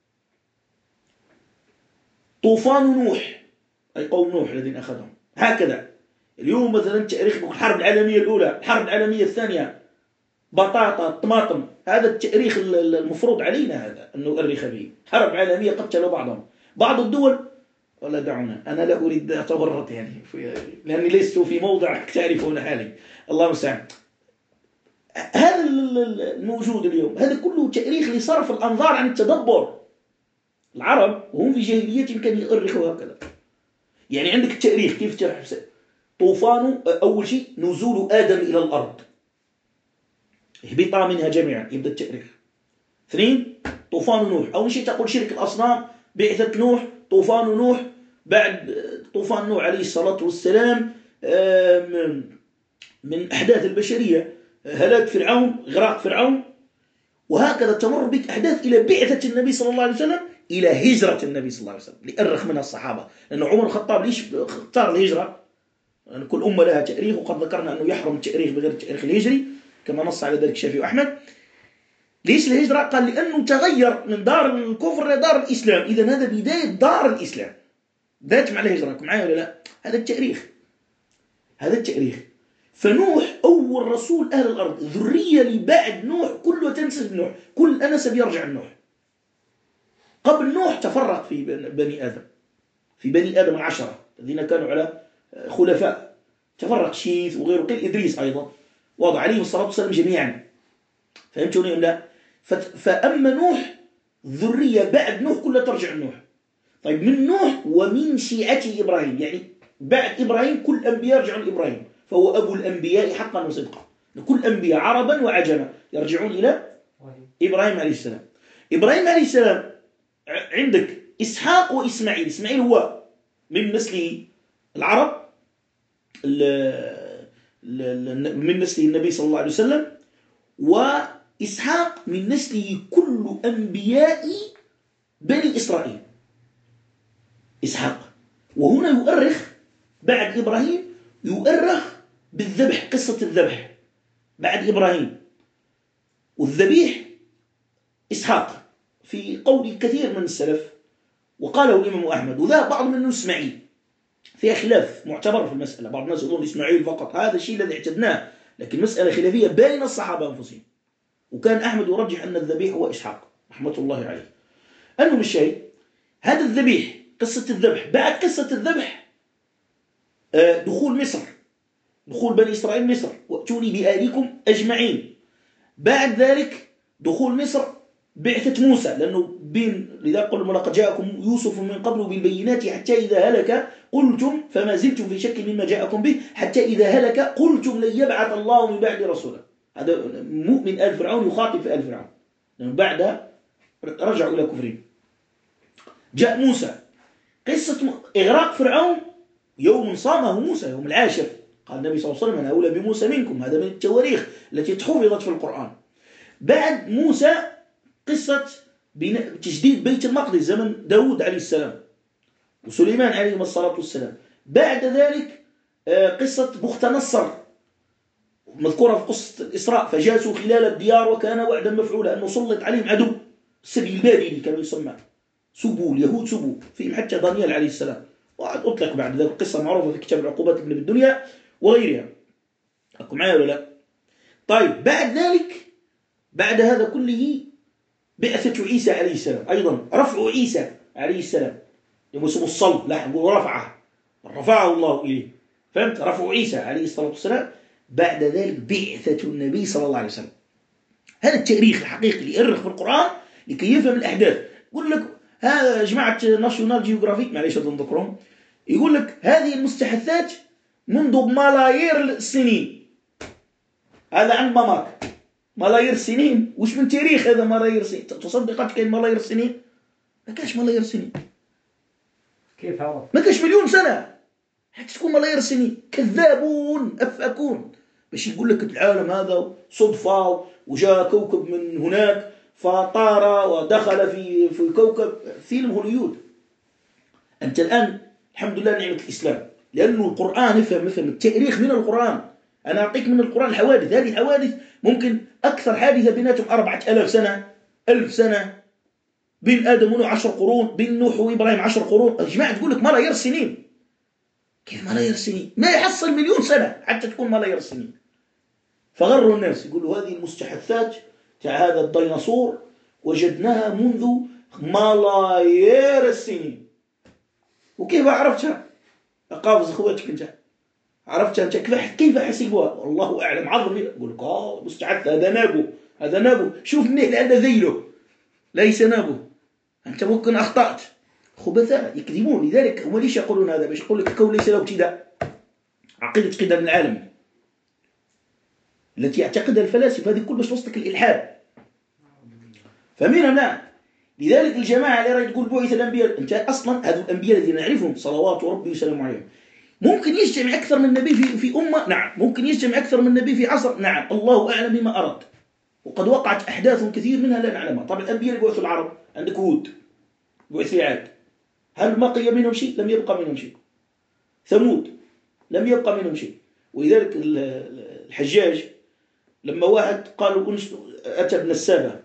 طوفان نوح أي قوم نوح الذين أخذهم، هكذا. اليوم مثلا تاريخ الحرب العالمية الأولى، الحرب العالمية الثانية، بطاطا، طماطم، هذا التاريخ المفروض علينا هذا أن نؤرخ به. حرب عالمية قتلوا بعضهم، بعض الدول، ولا دعونا، أنا لا أريد أتورط يعني لأني لست في موضع تعرفون حالي، الله المستعان. هذا الموجود اليوم هذا كله تاريخ لصرف الأنظار عن التدبر. العرب وهم في جاهليتهم كانوا يؤرخوا هكذا. يعني عندك التاريخ كيف تحسب؟ طوفان أول شيء نزول آدم إلى الأرض، اهبطا منها جميعا، يبدأ التاريخ. 2 طوفان نوح، أول شيء تقول شرك الأصنام، بعثة نوح، طوفان نوح، بعد طوفان نوح عليه الصلاة والسلام من أحداث البشرية هلاك فرعون، غراق فرعون، وهكذا تمر بك أحداث إلى بعثة النبي صلى الله عليه وسلم، إلى هجرة النبي صلى الله عليه وسلم، لأرخ منها الصحابة. لأن عمر الخطاب ليش اختار الهجرة؟ يعني كل أمة لها تاريخ، وقد ذكرنا أنه يحرم التاريخ بغير التاريخ الهجري كما نص على ذلك الشافعي وأحمد. ليش الهجرة؟ قال لأنه تغير من دار الكفر لدار الإسلام، إذا هذا بداية دار الإسلام، ذات مع الهجرة. معايا ولا لا؟ هذا التاريخ، هذا التاريخ. فنوح أول رسول أهل الأرض، ذرية لبعد نوح كله تنسب نوح، كل أنسب يرجع لنوح. قبل نوح تفرق في بني آدم، في بني آدم 10 الذين كانوا على خلفاء، تفرق شيث وغيره، قيل إدريس أيضا، وضع عليهم الصلاة والسلام جميعا. فهمتوني أم لا؟ فأما نوح ذرية بعد نوح كلها ترجع لنوح. طيب من نوح ومن شيعته إبراهيم، يعني بعد إبراهيم كل الأنبياء يرجعون لإبراهيم، فهو أبو الأنبياء حقا وصدقا. كل الأنبياء عربا وعجما يرجعون إلى إبراهيم عليه السلام. إبراهيم عليه السلام عندك إسحاق وإسماعيل. إسماعيل هو من نسل العرب، من نسل النبي صلى الله عليه وسلم، وإسحاق من نسله كل أنبياء بني إسرائيل. إسحاق. وهنا يؤرخ بعد إبراهيم، يؤرخ بالذبح، قصة الذبح بعد إبراهيم، والذبيح إسحاق في قول كثير من السلف، وقاله الإمام أحمد، وذا بعض منه إسماعيل. فيها خلاف معتبر في المسألة، بعض الناس يقولون إسماعيل فقط، هذا الشيء الذي اعتدناه، لكن مسألة خلافية بين الصحابة أنفسهم. وكان أحمد يرجح أن الذبيح هو إسحاق رحمة الله عليه. المهم الشيء هذا الذبيح، قصة الذبح، بعد قصة الذبح دخول مصر، دخول بني إسرائيل مصر، وأتوني بآلكم أجمعين. بعد ذلك دخول مصر، بعثة موسى، لأنه لذا قل لقد جاءكم يوسف من قبل بالبينات حتى إذا هلك قلتم فما زلتم في شك مما جاءكم به حتى إذا هلك قلتم لن يبعث الله من بعد رسولا. هذا مؤمن آل فرعون يخاطب في آل فرعون، لأنه بعدها رجعوا إلى كفرهم. جاء موسى، قصة إغراق فرعون، يوم صامه موسى، يوم العاشر، قال النبي صلى الله عليه وسلم أنا أولى بموسى منكم، هذا من التواريخ التي تحفظت في القرآن. بعد موسى قصة تجديد بيت المقدس زمن داود عليه السلام وسليمان عليه الصلاة والسلام. بعد ذلك قصة بخت نصر مذكورة في قصة الإسراء، فجاسوا خلال الديار وكان وعدا مفعولا، أنه سلط عليهم عدو السبي البابلي كانوا يسمى، سبوا اليهود، سبوا فيهم حتى دانيال عليه السلام، وأطلق بعد ذلك قصة معروفة في كتاب العقوبات ابن بالدنيا وغيرها. أكون معايا ولا لا؟ طيب بعد ذلك، بعد هذا كله بعثة عيسى عليه السلام، أيضا رفع عيسى عليه السلام، يسمى الصلب، لا نقول رفعه الله إليه، فهمت؟ رفع عيسى عليه الصلاة والسلام. بعد ذلك بعثة النبي صلى الله عليه وسلم. هذا التاريخ الحقيقي اللي يؤرخ في القرآن لكي يفهم الأحداث. يقول لك هذا جماعة ناشيونال جيوغرافيك، معليش نذكرهم، يقول لك هذه المستحدثات منذ ملايير السنين. هذا عن ماماك ملايير السنين، وش من تاريخ هذا ملايير السنين؟ تصدقت كاين ملايير السنين؟ ما كاش ملايير السنين. كيف عرف؟ ما كاش مليون سنة حتى تكون ملايير السنين. كذابون أفأكون باش يقول لك العالم هذا صدفة وجاء كوكب من هناك فطار ودخل في كوكب. فيلم هوليود. أنت الآن الحمد لله نعمة الإسلام، لأنه القرآن افهم التاريخ من القرآن. أنا أعطيك من القرآن الحوادث، هذه الحوادث ممكن أكثر حادثة بيناتهم 4000 سنة 1000 سنة، بين آدم ونوح 10 قرون، بين نوح وإبراهيم 10 قرون. الجماعة تقول لك ملايير السنين. كيف ملايير السنين؟ ما يحصل مليون سنة حتى تكون ملايير السنين. فغروا الناس، يقولوا هذه المستحدثات تاع هذا الديناصور وجدناها منذ ملايير السنين. وكيف عرفتها؟ أقافز أخواتك أنت عرفتها أنت كيف حسبوها؟ والله أعلم. عظم يقول لك مستحدث، هذا نابو شوف منه لأنه ذيله ليس نابو، أنت ممكن أخطأت. خبثاء يكذبون. لذلك هم ليش يقولون هذا؟ باش يقول لك الكون ليس له ابتداء، عقيدة قدم العالم التي يعتقدها الفلاسفة، هذه كل باش توصلك الإلحاد. فمنهم لا. لذلك الجماعة اللي راهي تقول بعث الأنبياء، أنت أصلا هذو الأنبياء الذين نعرفهم صلوات ربي وسلامه عليهم، ممكن يجتمع أكثر من نبي في أمة، نعم. ممكن يجتمع أكثر من نبي في عصر، نعم. الله أعلم بما أراد. وقد وقعت أحداث كثير منها لا نعلمها. طبعا الأنبياء اللي بعثوا العرب، عندك هود بعث في عاد، هل بقي منهم شيء؟ لم يبقى منهم شيء. ثمود لم يبقى منهم شيء. ولذلك الحجاج لما واحد قالوا أتى ابن السابع،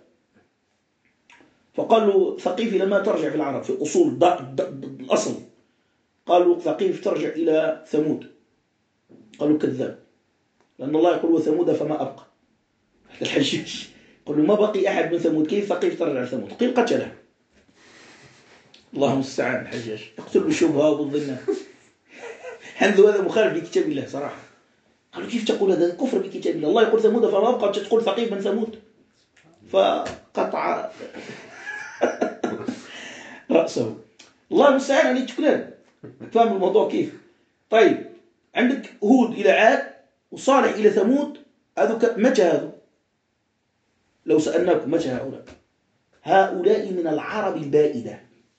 فقالوا ثقيفي لما ترجع في العرب في أصول الأصل، قالوا ثقيف ترجع إلى ثمود، قالوا كذاب، لأن الله يقول وثمود فما أبقى. الحجاج قالوا ما بقي أحد من ثمود، كيف ثقيف ترجع ثمود؟ قيل قتله. الله المستعان. الحجاج يقتل بالشبهة وبالظنة. حمد هذا مخالف لكتاب الله صراحة. قالوا كيف تقول هذا كفر بكتاب الله؟ الله يقول ثمود فما أبقى، تقول ثقيف من ثمود، فقطع رأسه. الله المستعان عليه تكلان. فاهم الموضوع كيف؟ طيب عندك هود إلى عاد وصالح إلى ثمود، هذا متى هذا؟ لو سألناكم متى هؤلاء؟ هؤلاء من العرب البائدة،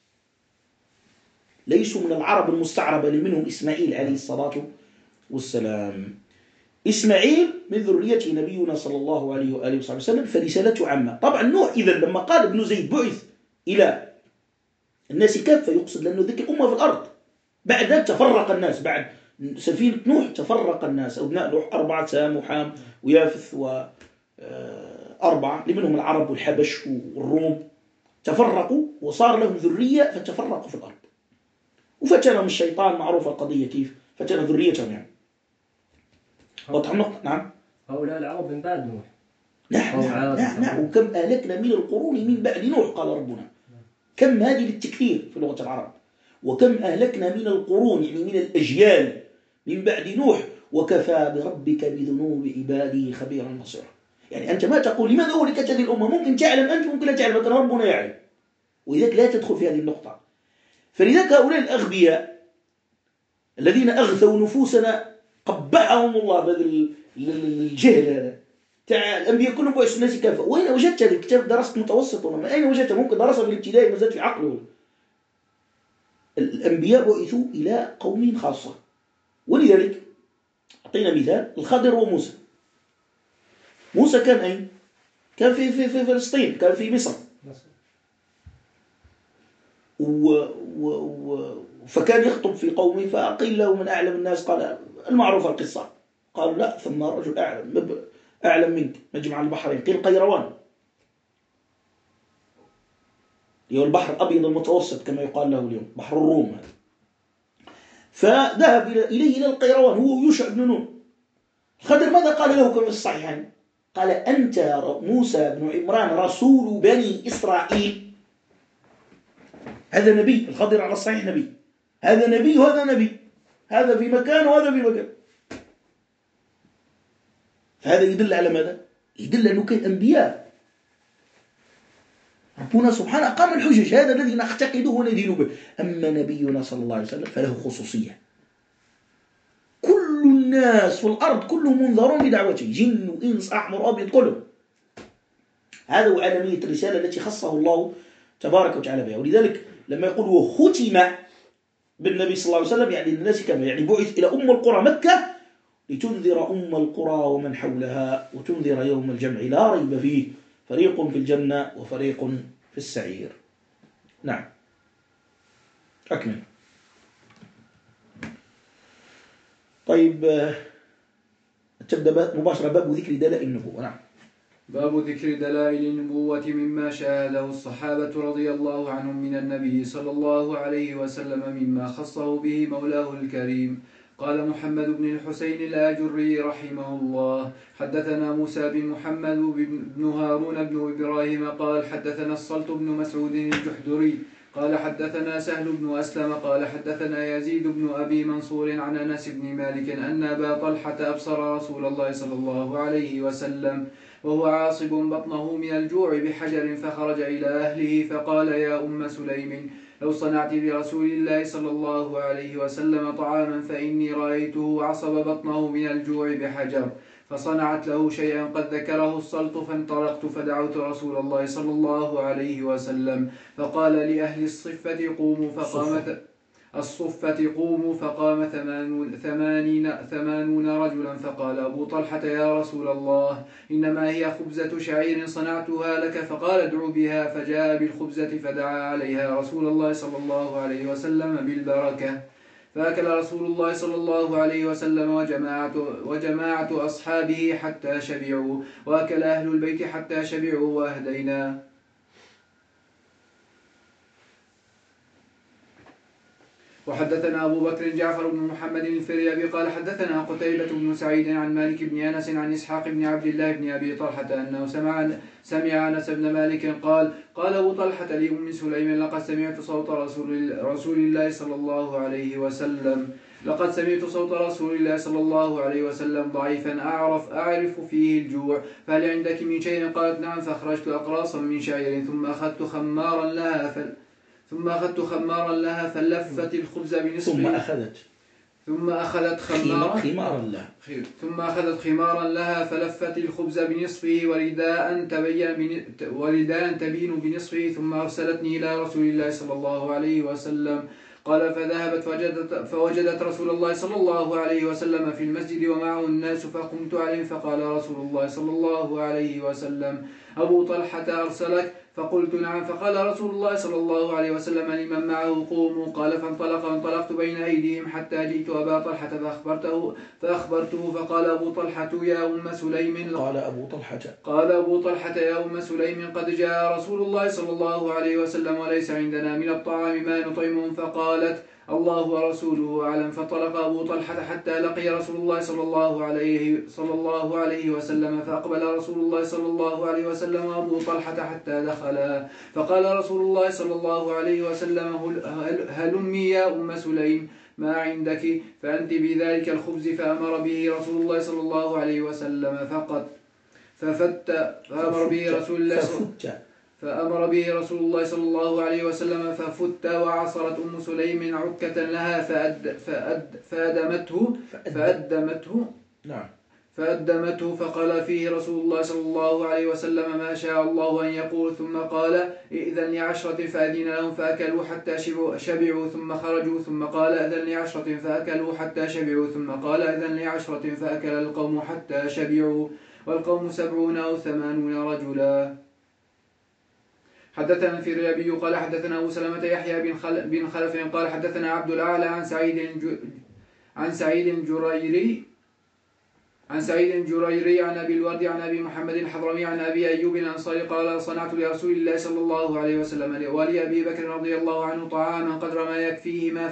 ليسوا من العرب المستعربة اللي منهم إسماعيل عليه الصلاة والسلام. إسماعيل من ذريته نبينا صلى الله عليه وآله وصحبه وسلم، فرسالته عامة. طبعا نوح إذا لما قال ابن زيد بعث إلى الناس كافة يقصد لأنه ذكر أمة في الأرض. بعد ذلك تفرق الناس، بعد سفينة نوح تفرق الناس، أبناء نوح 4 سام وحام ويافث و4 لمنهم العرب والحبش والروم، تفرقوا وصار لهم ذرية فتفرقوا في الأرض وفتنهم الشيطان. معروف القضية كيف فتن ذريتهم يعني. واضح النقطة؟ نعم. هؤلاء العرب من بعد نوح. نعم. وكم أهلكنا من القرون من بعد نوح قال ربنا. كم هذه للتكثير في لغة العرب. وكم أهلكنا من القرون يعني من الأجيال من بعد نوح، وكفى بربك بذنوب عباده خبيرا بصيرا. يعني أنت ما تقول لماذا أهلكت هذه الأمة، ممكن تعلم أنت ممكن لا تعلم، لكن ربنا يعلم، ولذلك لا تدخل في هذه النقطة. فلذلك هؤلاء الأغبياء الذين أغثوا نفوسنا قبحهم الله بهذا الجهل هذا. الأنبياء كلهم بعثوا الناس كافة. وين وجدت هذا الكتاب؟ درست متوسط ولا أين وجدته؟ ممكن درسه في الابتدائي ما زاد في عقله. الأنبياء بعثوا إلى قوم خاصة. ولذلك أعطينا مثال الخضر وموسى. موسى كان أين؟ كان في فلسطين، كان في مصر. فكان يخطب في قومه، فقيل له من أعلم الناس، قال المعروف القصة، قالوا لا ثم رجل أعلم منك مجمع البحرين، قيل قيروان، هو البحر الأبيض المتوسط كما يقال له اليوم، بحر الروم. فذهب إلى القيروان هو يوشع بن نون. الخضر ماذا قال له كما في الصحيحين؟ قال أنت موسى بن عمران رسول بني إسرائيل. هذا نبي، الخضر على الصحيح نبي، هذا نبي وهذا نبي، هذا في مكان وهذا في مكان. فهذا يدل على ماذا؟ يدل أنه كان أنبياء. ربنا سبحانه قام الحجج، هذا الذي نعتقده وندين به. أما نبينا صلى الله عليه وسلم فله خصوصية. كل الناس في الأرض كلهم منذرون بدعوته، جن وإنس أحمر أبيض كلهم. هذا هو عالمية الرسالة التي خصه الله تبارك وتعالى بها. ولذلك لما يقول وختم بالنبي صلى الله عليه وسلم يعني الناس كما يعني بعث إلى أم القرى مكة لتنذر أم القرى ومن حولها وتنذر يوم الجمع لا ريب فيه فريق في الجنة وفريق في السعير. نعم أكمل. طيب تبدأ مباشرة باب ذكر دلائل النبوة. نعم. باب ذكر دلائل النبوة مما شاهده الصحابة رضي الله عنهم من النبي صلى الله عليه وسلم مما خصه به مولاه الكريم. قال محمد بن الحسين الآجري رحمه الله حدثنا موسى بن محمد بن هارون بن إبراهيم قال حدثنا الصلت بن مسعود الجحدري قال حدثنا سهل بن أسلم قال حدثنا يزيد بن أبي منصور عن أنس بن مالك أن أبا طلحة أبصر رسول الله صلى الله عليه وسلم وهو عاصب بطنه من الجوع بحجر فخرج إلى أهله فقال يا أم سليم لو صنعت برسول الله صلى الله عليه وسلم طعاما فإني رأيته عصب بطنه من الجوع بحجر. فصنعت له شيئا قد ذكره السلط فانطلقت فدعوت رسول الله صلى الله عليه وسلم فقال لأهل الصفة قوموا فقام 80 رجلا فقال أبو طلحة يا رسول الله إنما هي خبزة شعير صنعتها لك فقال ادعو بها فجاء بالخبزة فدعا عليها رسول الله صلى الله عليه وسلم بالبركة فأكل رسول الله صلى الله عليه وسلم وجماعة أصحابه حتى شبعوا وأكل أهل البيت حتى شبعوا وأهدينا. وحدثنا أبو بكر جعفر بن محمد الفريابي قال حدثنا قتيبة بن سعيد عن مالك بن أنس عن إسحاق بن عبد الله بن أبي طلحة أنه سمع أنس بن مالك قال أبو طلحة لأم سليم لقد سمعت صوت رسول الله صلى الله عليه وسلم ضعيفا أعرف فيه الجوع فهل عندك من شيء؟ قالت نعم فأخرجت أقراصا من شعير ثم أخذت خمارا لها ثم أخذت خمارا لها فلفت الخبز بنصفه ثم أخذت خمارا لها فلفت الخبز بنصفه ورداء تبين بنصفه ثم أرسلتني إلى رسول الله صلى الله عليه وسلم. قال فذهبت فوجدت رسول الله صلى الله عليه وسلم في المسجد ومعه الناس فقمت عليه فقال رسول الله صلى الله عليه وسلم أبو طلحة أرسلك؟ فقلت نعم. فقال رسول الله صلى الله عليه وسلم لمن معه قوموا. قال فانطلقت بين أيديهم حتى جئت أبا طلحة فأخبرته فقال أبو طلحة يا أم سليم يا أم سليم قد جاء رسول الله صلى الله عليه وسلم وليس عندنا من الطعام ما نطعمهم. فقالت الله ورسوله أعلم. فطلق أبو طلحة حتى لقي رسول الله صلى الله عليه وسلم فأقبل رسول الله صلى الله عليه وسلم وأبو طلحة حتى دخلا. فقال رسول الله صلى الله عليه وسلم هلمي يا أم سليم ما عندك فأنت بذلك الخبز. فأمر به رسول الله صلى الله عليه وسلم فأمر به رسول الله صلى الله عليه وسلم ففت وعصرت أم سليم عكة لها فأدمته فقال فيه رسول الله صلى الله عليه وسلم ما شاء الله أن يقول. ثم قال إذن لعشرة فأذن لهم فأكلوا حتى شبعوا ثم خرجوا. ثم قال إذن لعشرة فأكلوا حتى شبعوا. ثم قال إذن لعشرة فأكل القوم حتى شبعوا والقوم 70 أو 80 رجلا. حدثنا الفريابي قال حدثنا أبو سلمة يحيى بن خلف قال حدثنا عبد الأعلى عن سعيد الجريري عن أبي الورد عن أبي محمد الحضرمي عن أبي أيوب الأنصاري قال صنعت لرسول الله صلى الله عليه وسلم ولأبي بكر رضي الله عنه طعاما قدر ما يكفيهما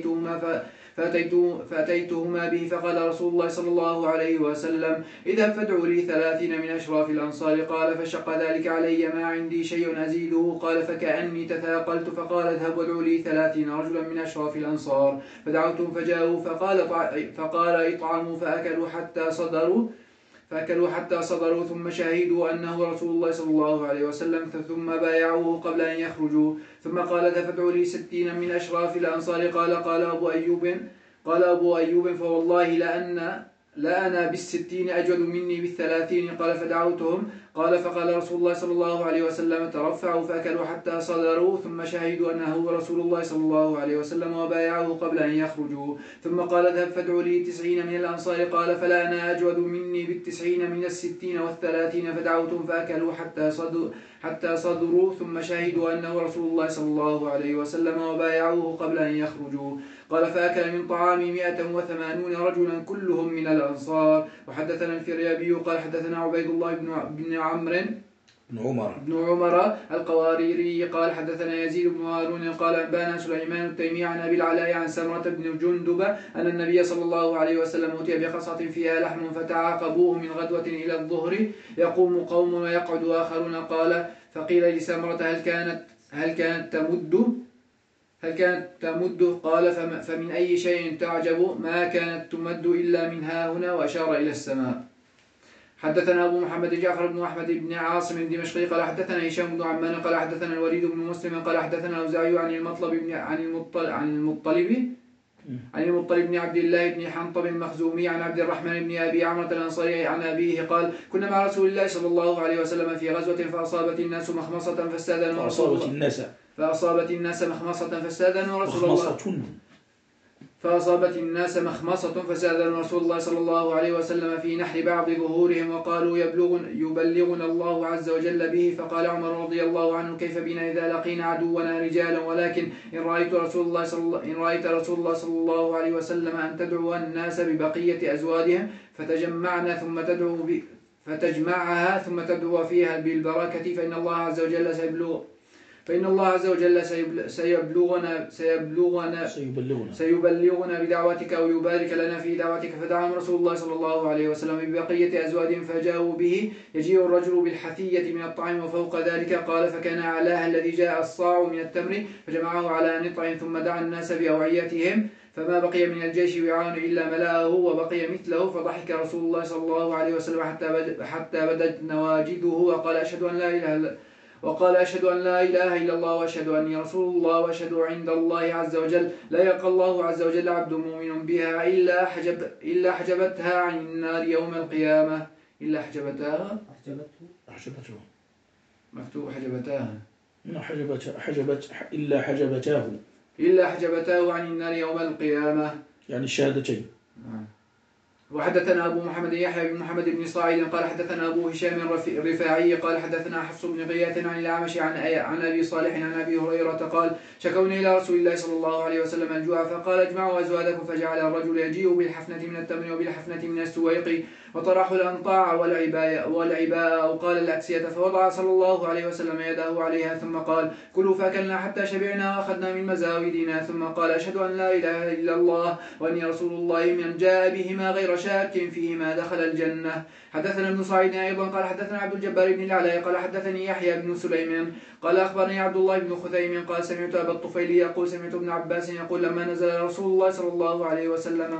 فأتيتهما به. فقال رسول الله صلى الله عليه وسلم اذهب فادعوا لي 30 من أشراف الأنصار. قال فشق ذلك علي ما عندي شيء أزيده. قال فكأني تثاقلت. فقال اذهب وادعوا لي 30 رجلا من أشراف الأنصار. فدعوتهم فجاءوا فقال اطعموا فأكلوا حتى صدروا ثم شهدوا أنه رسول الله صلى الله عليه وسلم ثم بايعوه قبل أن يخرجوا. ثم قال فادعوا لي 60 من أشراف الأنصار. قال أبو أيوب فوالله لأنا بال60 أجود مني بال30. قال فدعوتهم. قال فقال رسول الله صلى الله عليه وسلم ترفعوا فأكلوا حتى صدروا ثم شهدوا أنه رسول الله صلى الله عليه وسلم وبايعوه قبل أن يخرجوا. ثم قال اذهب فادعوا لي 90 من الأنصار. قال فلا أنا أجود مني بال90 من ال60 وال30. فدعوتهم فأكلوا حتى صدروا ثم شهدوا أنه رسول الله صلى الله عليه وسلم وبايعوه قبل أن يخرجوا. قال فأكل من طعامي 180 رجلا كلهم من الأنصار. وحدثنا الفريابي قال حدثنا عبيد الله بن عمر القواريري قال حدثنا يزيد بن هارون قال أنبانا سليمان التيمي عن أبي العلاء عن سمرة بن جندب أن النبي صلى الله عليه وسلم أتي بقصعة فيها لحم فتعاقبوه من غدوة إلى الظهر يقوم قوم ويقعد آخرون. قال فقيل لسمرة هل كانت تمد؟ قال فمن أي شيء تعجب؟ ما كانت تمد إلا من ها هنا وأشار إلى السماء. حدثنا أبو محمد جعفر بن أحمد بن عاصم الدمشقي قال حدثنا هشام بن عمان قال حدثنا الوليد بن مسلم قال حدثنا الأوزاعي عن المطلب بن عبد الله بن حنطب المخزومي عن عبد الرحمن بن أبي عمرة الأنصاري عن أبيه قال كنا مع رسول الله صلى الله عليه وسلم في غزوة فأصابت الناس مخمصة فاستأذنوا رسول الله فأصابت الناس مخمصة فاستأذنوا فسأذن رسول الله صلى الله عليه وسلم في نحر بعض ظهورهم وقالوا يبلغنا الله عز وجل به. فقال عمر رضي الله عنه كيف بنا إذا لقينا عدونا رجالا ولكن إن رأيت رسول الله صلى الله عليه وسلم أن تدعو الناس ببقية أزواجهم فتجمعها ثم تدعو فيها بالبركة فإن الله عز وجل سيبلغنا بدعوتك أو يبارك لنا في دعوتك. فدعاهم رسول الله صلى الله عليه وسلم ببقية أزواج فجاءوا به يجيء الرجل بالحثية من الطعام وفوق ذلك. قال فكان أعلاها الذي جاء الصاع من التمر فجمعه على نطع ثم دعا الناس بأوعيتهم فما بقي من الجيش وعاء إلا ملأه وبقي مثله. فضحك رسول الله صلى الله عليه وسلم حتى بدت نواجذه وقال أشهد أن وقال أشهد أن لا إله إلا الله وأشهد أني رسول الله وأشهد عند الله عز وجل لا يلقى الله عز وجل عبد مؤمن بها إلا حجبتها عن النار يوم القيامة. إلا حجبتها مكتوب حجبتها إلا حجبتاه عن النار يوم القيامة، يعني الشهادتين. وحدثنا أبو محمد يحيى بن محمد بن صاعد قال حدثنا أبو هشام الرفاعي قال حدثنا حفص بن غياث عن الأعمش عن أبي صالح عن أبي هريرة قال شكونا إلى رسول الله صلى الله عليه وسلم الجوع فقال اجمعوا أزوادكم، فجعل الرجل يجيء بالحفنة من التمر وبالحفنة من السويق وطرحوا الأنطاع والعباء أو قال الأكسية، فوضع صلى الله عليه وسلم يده عليها ثم قال كلوا فأكلنا حتى شبعنا وأخذنا من مزاودنا، ثم قال أشهد أن لا إله إلا الله وأني رسول الله، من جاء بهما غير شاك فيهما دخل الجنة. حدثنا ابن صاعد أيضا قال حدثنا عبد الجبار بن العلاء قال حدثني يحيى بن سليمان قال أخبرني عبد الله بن خثيم قال سمعت أبا الطفيل يقول سمعت ابن عباس يقول لما نزل رسول الله صلى الله عليه وسلم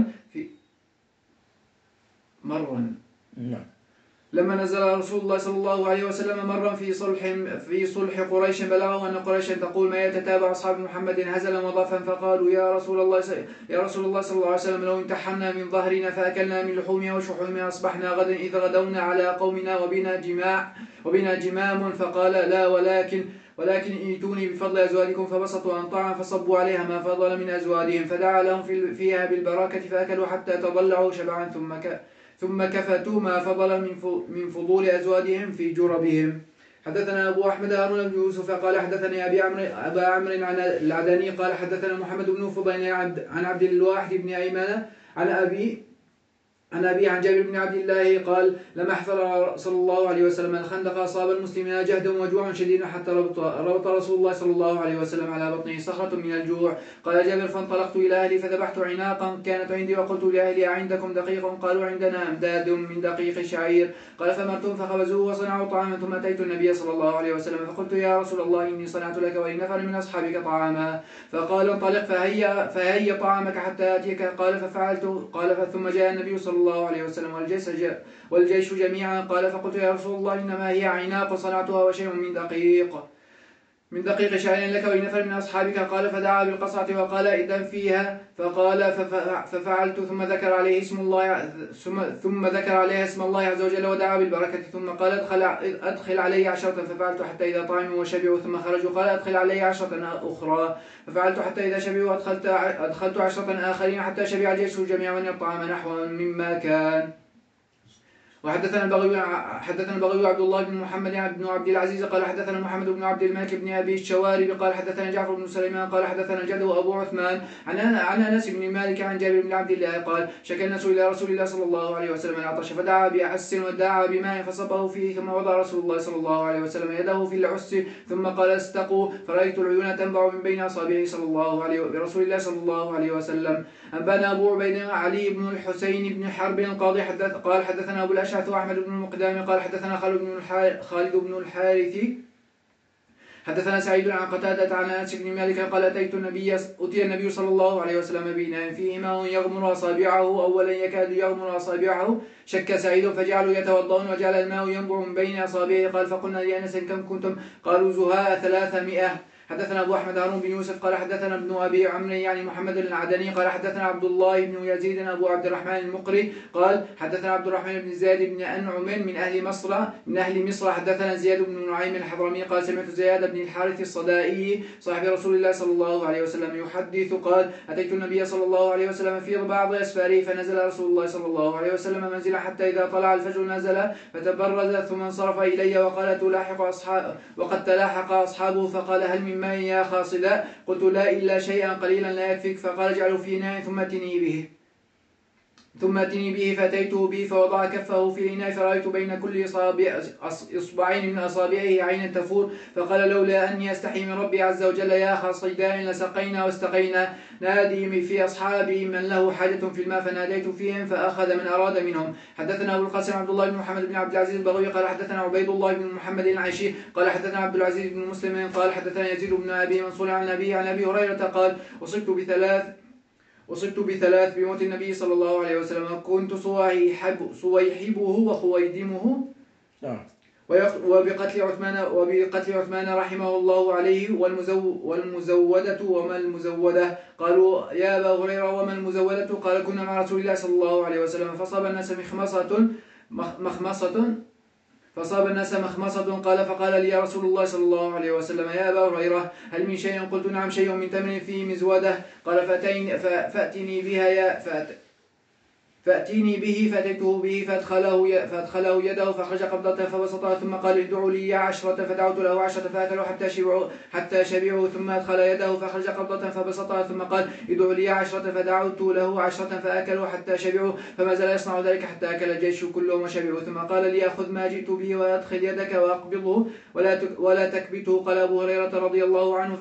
لما نزل رسول الله صلى الله عليه وسلم مرا في صلح قريش بلغه أن قريش تقول ما يتتابع أصحاب محمد هزلا وضعفا، فقالوا يا رسول الله صلى الله عليه وسلم لو انتحرنا من ظهرنا فأكلنا من لحومها وشحومها أصبحنا غدا إذ غدونا على قومنا وبنا جمام، فقال لا ولكن ائتوني بفضل أزوادكم، فبسطوا أنطاعا فصبوا عليها ما فضل من أزوادهم، فدعا لهم فيها بالبركة فأكلوا حتى تضلعوا شبعا ثم كفتوا ما فضل من فضول أزوادهم في جربهم. حدثنا أبو أحمد هارون بن يوسف قال حدثني أبا عمرو العدني قال حدثنا محمد بن فضيل عن عبد الواحد بن أيمن عن أبي عن جابر بن عبد الله قال لما احفر صلى الله عليه وسلم الخندق أصاب المسلمين جهد وجوع شديد حتى ربط رسول الله صلى الله عليه وسلم على بطنه صخرة من الجوع. قال جابر فانطلقت إلى أهلي فذبحت عناقا كانت عندي وقلت لأهلي عندكم دقيق؟ قالوا عندنا أمداد من دقيق شعير. قال فمرتهم فخبزوه وصنعوا طعاما، ثم أتيت النبي صلى الله عليه وسلم فقلت يا رسول الله إني صنعت لك ولنفر من أصحابك طعاما، فقال انطلق فهيا طعامك حتى آتيك. قال ففعلت. قال ثم جاء النبي صلى الله عليه وسلم والجيش جميعا. قال فقلت يا رسول الله إنما هي عناق صنعتها وشيء من دقيق شعير لك ولنفر من أصحابك. قال فدعا بالقصعة وقال إذن فيها، فقال ففعلت ثم ذكر عليها اسم الله عز وجل ودعا بالبركة، ثم قال أدخل علي 10، ففعلت حتى إذا طعموا وشبعوا ثم خرجوا. قال أدخل علي 10 أخرى، ففعلت حتى إذا شبعوا أدخلت 10 آخرين حتى شبع الجيش جميعا من الطعام نحو مما كان. وحدثنا البغوي عبد الله بن محمد بن عبد العزيز قال حدثنا محمد بن عبد الملك بن أبي الشوارب قال حدثنا جعفر بن سليمان قال حدثنا الجد أبو عثمان عن أنس بن مالك عن جابر بن عبد الله قال شكى الناس إلى رسول الله صلى الله عليه وسلم العطش فدعا بعس ودعا بماء فصبه فيه، ثم وضع رسول الله صلى الله عليه وسلم يده في العس ثم قال استقوا، فرأيت العيون تنبع من بين أصابعه برسول الله صلى الله عليه وسلم. أنبانا أبو عبيد علي بن الحسين بن حرب القاضي قال حدثنا أبو الأشعث وأحمد بن المقدام قال حدثنا خالد بن الحارث حدثنا سعيد عن قتادة عن أنس بن مالك قال أتي النبي صلى الله عليه وسلم بإناء فيه ماء يغمر أصابعه أولا يكاد يغمر أصابعه، شك سعيد فجعلوا يتوضؤون وجعل الماء ينبع من بين أصابعه. قال فقلنا لأنس كم كنتم؟ قالوا زهاء 300. حدثنا أبو أحمد هارون بن يوسف قال حدثنا ابن أبي عمرو يعني محمد العدني قال حدثنا عبد الله بن يزيد أبو عبد الرحمن المقري قال حدثنا عبد الرحمن بن زياد بن أنعم من أهل مصر حدثنا زياد بن نعيم الحضرمي قال سمعت زياد بن الحارث الصدائي صاحب رسول الله صلى الله عليه وسلم يحدث قال أتيت النبي صلى الله عليه وسلم في بعض أسفاره فنزل رسول الله صلى الله عليه وسلم منزلا حتى إذا طلع الفجر نزل فتبرز ثم انصرف إلي وقد تلاحق أصحابه فقال هل من ماء يا خاصدا؟ قلت لا إلا شيئا قليلا لا يكفيك. فقال اجعله في إناء ثم اتني به فأتيته به فوضع كفه في الإناء فرأيت بين كل إصبعين من أصابعه عين تفور، فقال لولا أني أستحي من ربي عز وجل يا خاصدان لسقينا واستقينا. نادي في أصحابي من له حاجة في الماء فناديت فيهم فأخذ من أراد منهم. حدثنا أبو القاسم عبد الله بن محمد بن عبد العزيز البغوي قال حدثنا عبيد الله بن محمد العيشي قال حدثنا عبد العزيز بن مسلم قال حدثنا يزيد بن أبي منصور عن أبي هريرة قال أصبت بثلاث بموت النبي صلى الله عليه وسلم، كنت صويحبه وخويدمه وبقتل عثمان رحمه الله عليه والمزودة وما المزودة. قالوا يا أبا هريرة وما المزودة؟ قال كنا مع رسول الله صلى الله عليه وسلم فصاب الناس مخمصة قال فقال لي رسول الله صلى الله عليه وسلم يا أبا هريرة هل من شيء؟ قلت نعم شيء من تمر فيه مزودة. قال فأتيني به فأتيته به فأدخله يده فأخرج قبضة فبسطها ثم قال ادعوا لي 10 فدعوت له 10 فأكلوا حتى شبعوا ثم أدخل يده فأخرج قبضة فبسطها ثم قال ادعوا لي 10 فدعوت له 10 فأكلوا حتى شبعوا فما زال يصنع ذلك حتى أكل الجيش كلهم وشبعوا ثم قال لي أخذ ما جئت به وأدخل يدك وأقبضه ولا تكبته. قال أبو هريرة رضي الله عنه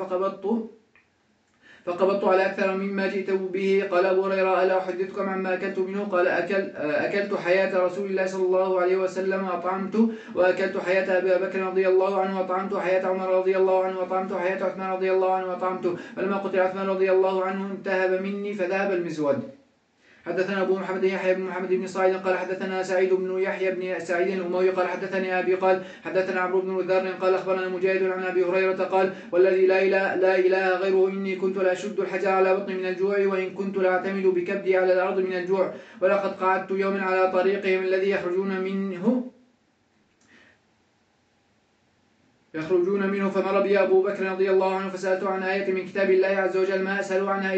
فقبضت على أكثر مما جئت به. قال أبو هريرة ألا أحدثكم عما أكلت منه؟ قال أكلت حياة رسول الله صلى الله عليه وسلم وأطعمت، وأكلت حياة أبي بكر رضي الله عنه وأطعمت، حياة عمر رضي الله عنه وأطعمت، حياة عثمان رضي الله عنه وأطعمت. فلما قتل عثمان رضي الله عنه انتهب مني فذهب المزود. حدثنا أبو محمد يحيى بن محمد بن صاعد قال حدثنا سعيد بن يحيى بن سعيد الأموي قال حدثني أبي قال حدثنا عمرو بن ذر قال أخبرنا مجاهد عن أبي هريرة قال والذي لا إله غيره إني كنت لأشد الحجر على بطني من الجوع وإن كنت لأعتمد بكبدي على الأرض من الجوع ولقد قعدت يوما على طريقهم الذي يخرجون منه فمر بي أبو بكر رضي الله عنه فسألته عن آية من كتاب الله عز وجل ما أسأل عنها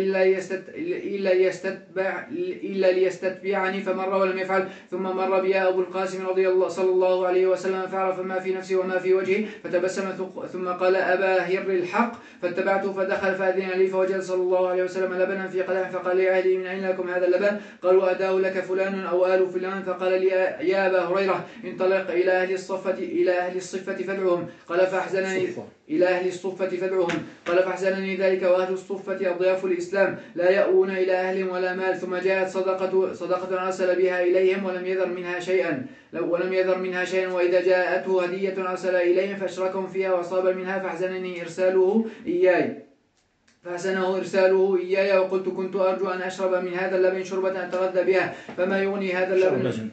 إلا ليستتبعني فمر ولم يفعل. ثم مر بي أبو القاسم صلى الله عليه وسلم فعرف ما في نفسي وما في وجهي فتبسم ثم قال أبا هر الحق فاتبعته فدخل فأذن لي فوجد صلى الله عليه وسلم لبنا في قدح فقال لي أهلي من أين لكم هذا اللبن؟ قالوا أداه لك فلان أو آل فلان. فقال لي يا أبا هريرة انطلق إلى أهل الصفة فادعهم. قال فأحزنني إلى أهل الصفة فادعهم. قال فأحزنني ذلك وأهل الصفة أضياف الإسلام لا يأوون إلى أهلهم ولا مال. ثم جاءت صدقة أرسل بها إليهم ولم يذر منها شيئا وإذا جاءته هدية أرسل إليهم فأشركهم فيها وأصاب منها فأحزنني إرساله إياي وقلت كنت أرجو أن أشرب من هذا اللبن شربة أتغذى بها فما يغني هذا اللبن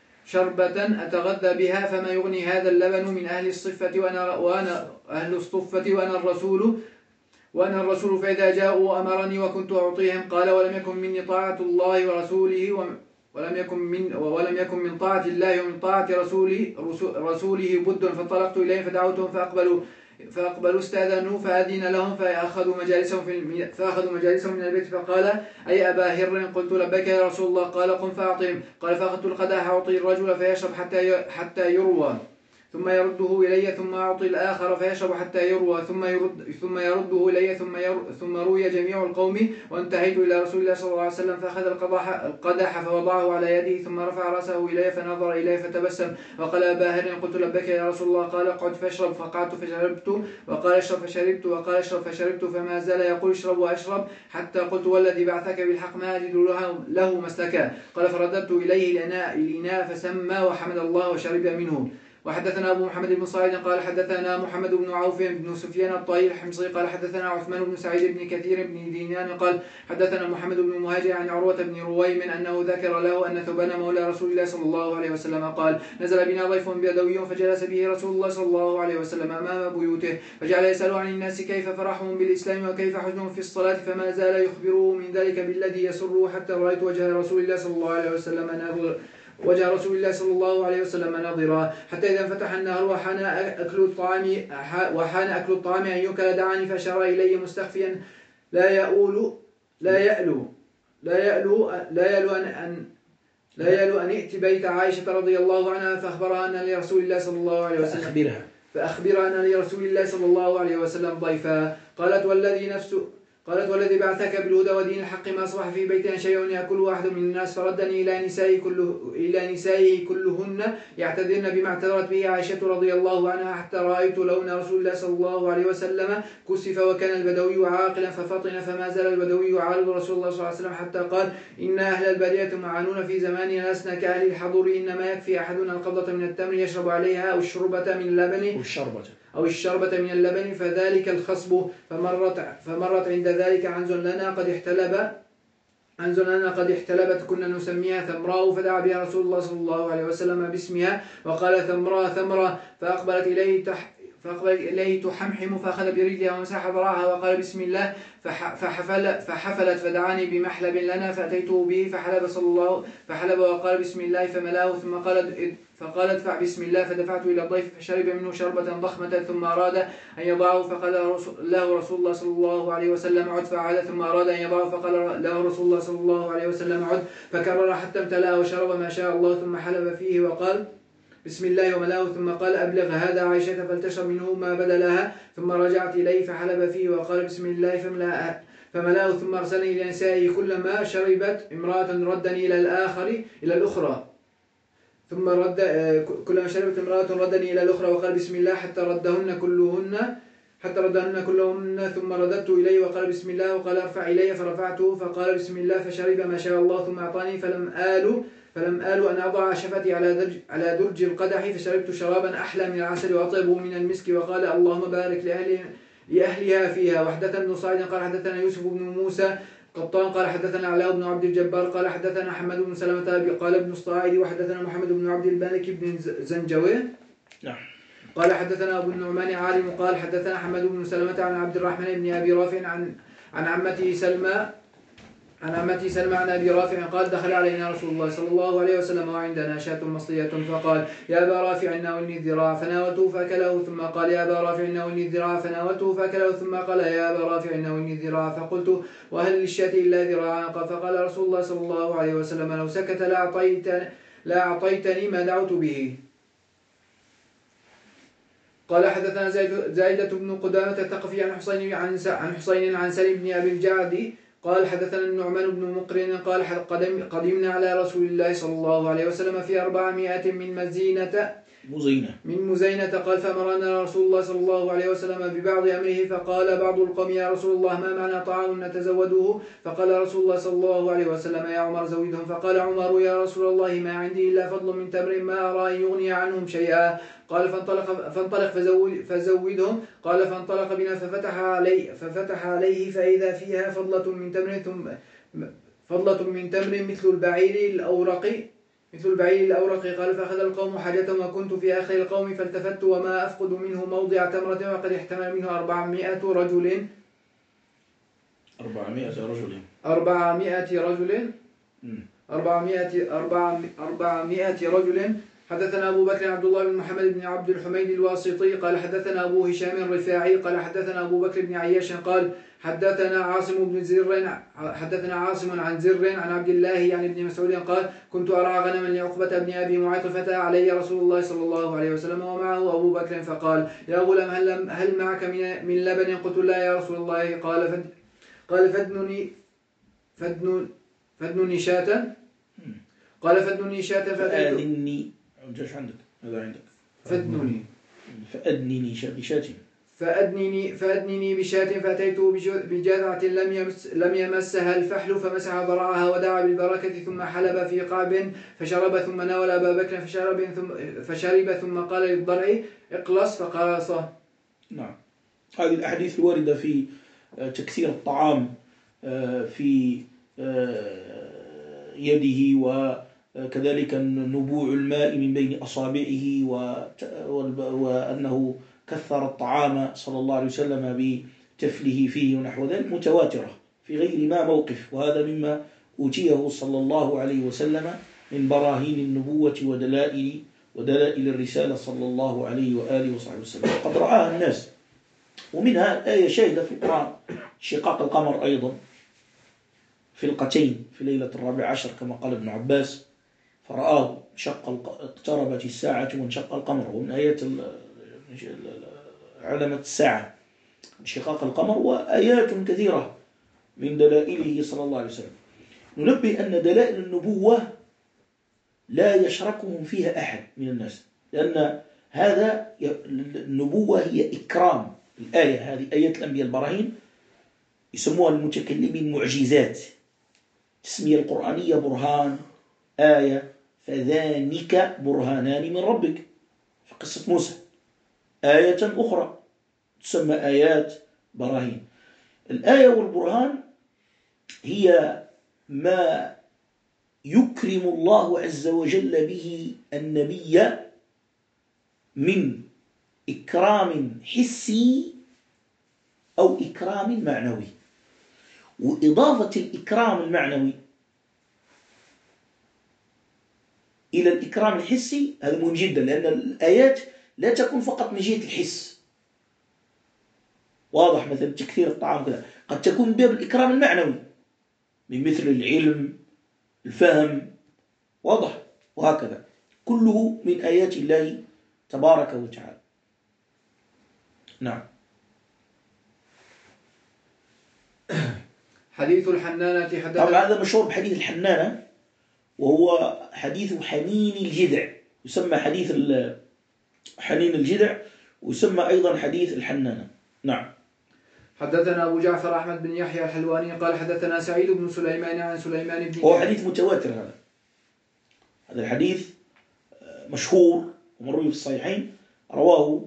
فما يغني هذا اللبن من أهل الصفة وأنا أهل الصفة وأنا الرسول فإذا جاءوا أمرني وكنت أعطيهم. قال ولم يكن مني طاعة الله ورسوله ولم يكن من طاعة الله ومن طاعة رسوله بد. فانطلقت إليهم فدعوتهم فأقبلوا استأذنوا فأذن لهم فأخذوا مجالسهم من البيت. فقال أي أبا هر؟ قلت لبيك يا رسول الله. قال قم فأعطهم. قال فأخذت القدح أعطي الرجل فيشرب حتى يروى ثم يرده إلي ثم أعطي الآخر فيشرب حتى يروى ثم يرده إلي ثم روي جميع القوم وانتهيت إلى رسول الله صلى الله عليه وسلم فأخذ القدح فوضعه على يده ثم رفع رأسه إلي فنظر إلي فتبسم وقال أبا هر؟ قلت لبيك يا رسول الله. قال اقعد فاشرب. فقعدت فشربت وقال اشرب فشربت وقال اشرب فشربت فما زال يقول اشرب وأشرب حتى قلت والذي بعثك بالحق ما أجد له مسلكا. قال فرددت إليه الإناء فسمى وحمد الله وشرب منه. وحدثنا أبو محمد بن صاعد قال حدثنا محمد بن عوف بن سفيان الطائي الحمصي قال حدثنا عثمان بن سعيد بن كثير بن دينان قال حدثنا محمد بن مهاجر عن عروة بن رويم أنه ذكر له أن ثوبان مولى رسول الله صلى الله عليه وسلم قال نزل بنا ضيف بدوي فجلس به رسول الله صلى الله عليه وسلم أمام بيوته فجعل يسأل عن الناس كيف فرحهم بالإسلام وكيف حزنهم في الصلاة فما زال يخبره من ذلك بالذي يسره حتى رأيت وجه رسول الله صلى الله عليه وسلم ناظرا حتى إذا انفتح النهر وحان أكل الطعام أن يؤكل دعاني فأشار إلي مستخفيا لا يألو أن ائت بيت عائشة رضي الله عنها فأخبرها أن لرسول الله صلى الله عليه وسلم ضيفا. قالت والذي بعثك بالهدى ودين الحق ما أصبح في بيتنا شيء يأكله أحد من الناس فردني إلى نسائه كلهن يعتذرن بما اعتذرت به عائشة رضي الله عنها حتى رأيت لون رسول الله صلى الله عليه وسلم كسف وكان البدوي عاقلا ففطن فما زال البدوي يعارض رسول الله صلى الله عليه وسلم حتى قال إن أهل البادية معانون في زماننا لسنا كأهل الحضور إنما يكفي أحدنا القبضة من التمر يشرب عليها أو الشربة من اللبن فذلك الخصب. فمرت عند ذلك عنز لنا قد احتلب عن زنان قد احتلبت كنا نسميها ثمراء، فدعا بها رسول الله صلى الله عليه وسلم باسمها وقال ثمراء ثمرة، فأقبلت إليه تحمحم، فأخذ برجلها ومسح ذراعها وقال بسم الله، فحفلت فدعاني بمحلب لنا فأتيته به فحلب وقال بسم الله فملاه، ثم فقال ادفع بسم الله، فدفعت إلى الضيف فشرب منه شربة ضخمة، ثم أراد أن يضعه فقال له رسول الله صلى الله عليه وسلم عد، فعاد ثم أراد أن يضعه فقال له رسول الله صلى الله عليه وسلم عد، فكرر حتى امتلأه وشرب ما شاء الله، ثم حلب فيه وقال بسم الله وملاه، ثم قال أبلغ هذا عائشة فلتشرب منه ما بدا لها، ثم رجعت إليه فحلب فيه وقال بسم الله فملاه، ثم أرسلني إلى نسائه كلما شربت امرأة ردني إلى الأخرى ثم كلما شربت امرأة ردني إلى الأخرى وقال بسم الله حتى ردهن كلهن، ثم رددت إليه وقال بسم الله، وقال ارفع إلي فرفعته فقال بسم الله فشرب ما شاء الله، ثم أعطاني فلم آل أن أضع شفتي على درج القدح، فشربت شرابا أحلى من العسل وأطيب من المسك، وقال اللهم بارك لأهلها فيها. وحدثنا ابن صاعد قال حدثنا يوسف بن موسى قطان قال حدثنا علاء بن عبد الجبار قال حدثنا حماد بن سلمة قال ابن الصاعد وحدثنا محمد بن عبد الملك بن زنجوي قال حدثنا أبو النعمان عالم قال حدثنا حماد بن سلمة عن عبد الرحمن بن أبي رافع عن عمته سلمى عن أبي رافع قال دخل علينا رسول الله صلى الله عليه وسلم وعندنا شاة مصلية، فقال يا أبا رافع ناولني الذراع، فناولته فأكله، ثم قال يا أبا رافع ناولني الذراع، فناولته فأكله، ثم قال يا أبا رافع ناولني الذراع، فقلت وهل للشاة إلا ذراعا؟ فقال رسول الله صلى الله عليه وسلم لو سكت لأعطيتني ما دعوت به. قال حدثنا زايدة بن قدامة الثقفي عن حسين عن سليم بن أبي الجعد قال حدثنا النعمان بن مقرن قال قدمنا على رسول الله صلى الله عليه وسلم في 400 من مزينة قال فأمرنا رسول الله صلى الله عليه وسلم ببعض أمره، فقال بعض القوم يا رسول الله ما معنى طعام نتزوده؟ فقال رسول الله صلى الله عليه وسلم يا عمر زودهم، فقال عمر يا رسول الله ما عندي إلا فضل من تمر ما أرى أن يغني عنهم شيئا. قال فانطلق فزودهم. قال فانطلق بنا ففتح عليه فإذا فيها فضلة من تمر مثل البعير الأورق. قال فأخذ القوم حاجتهم وكنت في آخر القوم، فالتفت وما أفقد منه موضع تمرة، وقد احتمل منه 400 رجل. 400 رجل. حدثنا أبو بكر عبد الله بن محمد بن عبد الحميد الواسطي قال حدثنا أبو هشام الرفاعي قال حدثنا أبو بكر بن عياش قال حدثنا عاصم عن زر عن عبد الله يعني ابن مسعود قال كنت أرعى غنما لعقبة بن أبي معيط، فأتى علي رسول الله صلى الله عليه وسلم ومعه أبو بكر فقال يا غلام هل معك من لبن؟ قلت لا يا رسول الله. قال فادنني شاة. قال فادنني شاة فأذني جاش عندك هذا عندك فأدنني بشاة، فأتيته بجذعة لم يمسها الفحل، فمسح ضرعها ودعا بالبركة، ثم حلب في قعب فشرب، ثم ناول أبا بكر فشرب، ثم قال للضرع اقلص فقلصه. نعم، هذه الأحاديث الواردة في تكثير الطعام في يده، وكذلك نبوع الماء من بين أصابعه، وأنه كثر الطعام صلى الله عليه وسلم بتفله فيه ونحو ذلك متواترة في غير ما موقف، وهذا مما أوتيه صلى الله عليه وسلم من براهين النبوة ودلائل الرسالة صلى الله عليه وآله وصحبه وسلم، قد رآها الناس. ومنها آية شاهدة في القرآن شقاق القمر أيضا فلقتين في ليلة 14 كما قال ابن عباس، فرآه اقتربت الساعة وانشق القمر، ومن آيات علامة الساعة انشقاق القمر، وآيات كثيرة من دلائله صلى الله عليه وسلم. ننبه أن دلائل النبوة لا يشركهم فيها أحد من الناس، لأن هذا النبوة هي إكرام. الآية هذه آية الأنبياء البراهين يسموها المتكلمين معجزات، تسمية القرآنية برهان آية، فذانك برهانان من ربك في قصة موسى. آية أخرى تسمى آيات براهين. الآية والبرهان هي ما يكرم الله عز وجل به النبي من إكرام حسي أو إكرام معنوي. وإضافة الإكرام المعنوي إلى الإكرام الحسي هذا مهم جدا، لأن الآيات لا تكون فقط من جهة الحس، واضح؟ مثلا تكثير الطعام كذا، قد تكون باب الإكرام المعنوي من مثل العلم، الفهم، واضح؟ وهكذا كله من آيات الله تبارك وتعالى. نعم. حديث الحنانة طبعا هذا مشهور بحديث الحنانة، وهو حديث حنين الجذع، يسمى حديث حنين الجذع، ويسمى أيضا حديث الحنانة. نعم. حدثنا أبو جعفر أحمد بن يحيى الحلواني قال حدثنا سعيد بن سليمان عن سليمان بن هو حديث متواتر. هذا الحديث مشهور ومروي في الصحيحين، رواه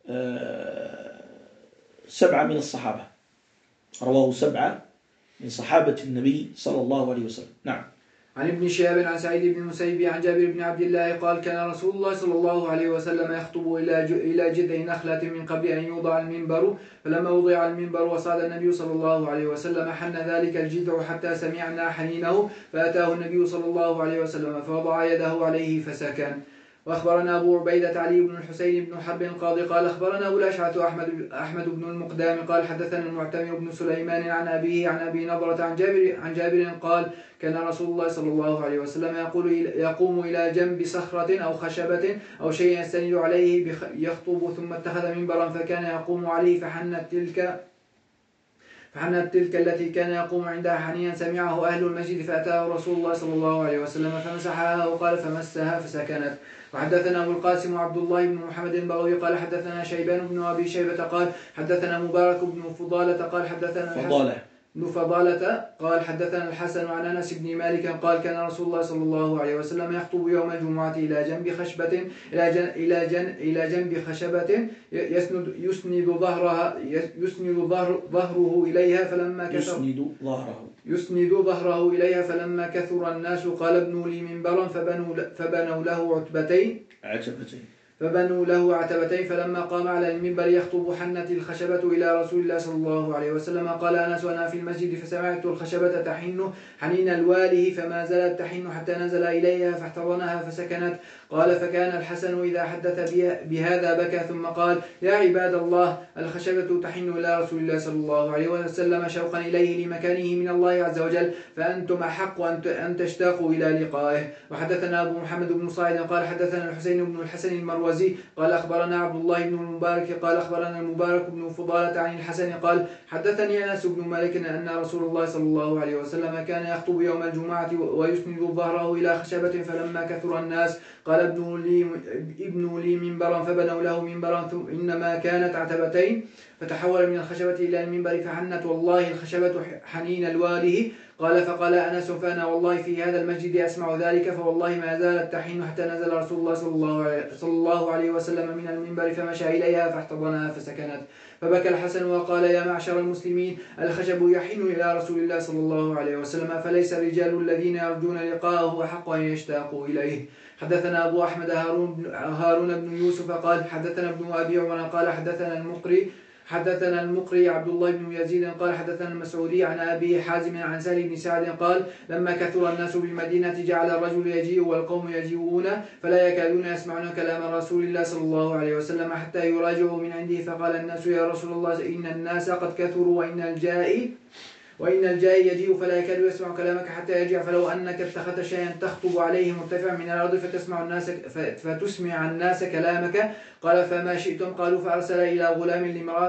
7 من الصحابة، رواه 7 من صحابة النبي صلى الله عليه وسلم. نعم. عن ابن شهاب عن سعيد بن المسيب عن جابر بن عبد الله قال كان رسول الله صلى الله عليه وسلم يخطب إلى جذع نخلة من قبل أن يوضع المنبر، فلما وضع المنبر وصعد النبي صلى الله عليه وسلم حن ذلك الجذع حتى سمعنا حنينه، فأتاه النبي صلى الله عليه وسلم فوضع يده عليه فسكن. وأخبرنا أبو عبيدة علي بن الحسين بن حرب القاضي قال أخبرنا أبو الأشعث أحمد بن المقدام قال حدثنا المعتمر بن سليمان عن أبيه عن أبي نضرة عن جابر قال كان رسول الله صلى الله عليه وسلم يقوم إلى جنب صخرة أو خشبة أو شيء يستند عليه يخطب، ثم اتخذ منبرا فكان يقوم عليه فحنت تلك التي كان يقوم عندها حنيا سمعه أهل المسجد، فأتاه رسول الله صلى الله عليه وسلم فمسحها وقال فمسها فسكنت. وحدثنا أبو القاسم عبد الله بن محمد البغوي قال حدثنا شيبان بن أبي شيبة قال حدثنا مبارك بن فضالة قال حدثنا فضالة قال حدثنا الحسن عن أنس بن مالك قال كان رسول الله صلى الله عليه وسلم يخطب يوم الجمعة إلى جنب خشبة إلى جنب خشبة يسند ظهره إليها فلما كثر الناس قال ابنوا لي منبرا فبنوا له عتبتين فلما قام على المنبر يخطب حنت الخشبة إلى رسول الله صلى الله عليه وسلم. قال أنس وأنا في المسجد فسمعت الخشبة تحن حنين الواله فما زالت تحن حتى نزل إليها فاحتضنها فسكنت. قال فكان الحسن إذا حدث بهذا بكى ثم قال يا عباد الله الخشبة تحن إلى رسول الله صلى الله عليه وسلم شوقا إليه لمكانه من الله عز وجل، فأنتم أحق أن تشتاقوا إلى لقائه. وحدثنا أبو محمد بن صاعد قال حدثنا الحسين بن الحسن المروزي قال أخبرنا عبد الله بن المبارك قال أخبرنا المبارك بن فضالة عن الحسن قال حدثني أنس بن مالك أن رسول الله صلى الله عليه وسلم كان يخطب يوم الجمعة ويسند ظهره إلى خشبة فلما كثر الناس قال ابنوا لي منبرا فبنوا له منبرا إنما كانت عتبتين فتحول من الخشبة إلى المنبر فحنت والله الخشبة حنين الواله. قال فقال أنس فأنا والله في هذا المسجد أسمع ذلك فوالله ما زالت تحين حتى نزل رسول الله صلى الله عليه وسلم من المنبر فمشى إليها فاحتضنها فسكنت. فبكى الحسن وقال يا معشر المسلمين الخشب يحن إلى رسول الله صلى الله عليه وسلم فليس الرجال الذين يرجون لقاءه أحق أن يشتاقوا إليه. حدثنا أبو أحمد هارون بن يوسف قال حدثنا ابن أبي عمر قال حدثنا المقري عبد الله بن يزيد قال حدثنا المسعودي عن أبي حازم عن سهل بن سعد قال لما كثر الناس بالمدينة جعل الرجل يجيء والقوم يجيئون فلا يكادون يسمعون كلام رسول الله صلى الله عليه وسلم حتى يراجعوا من عنده. فقال الناس يا رسول الله إن الناس قد كثروا وإن الجائي يجيء فلا يكاد يسمع كلامك حتى يرجع، فلو أنك اتخذت شيئا تخطب عليه مرتفع من الأرض فتسمع الناس كلامك. قال فما شئتم؟ قالوا فأرسل إلى غلام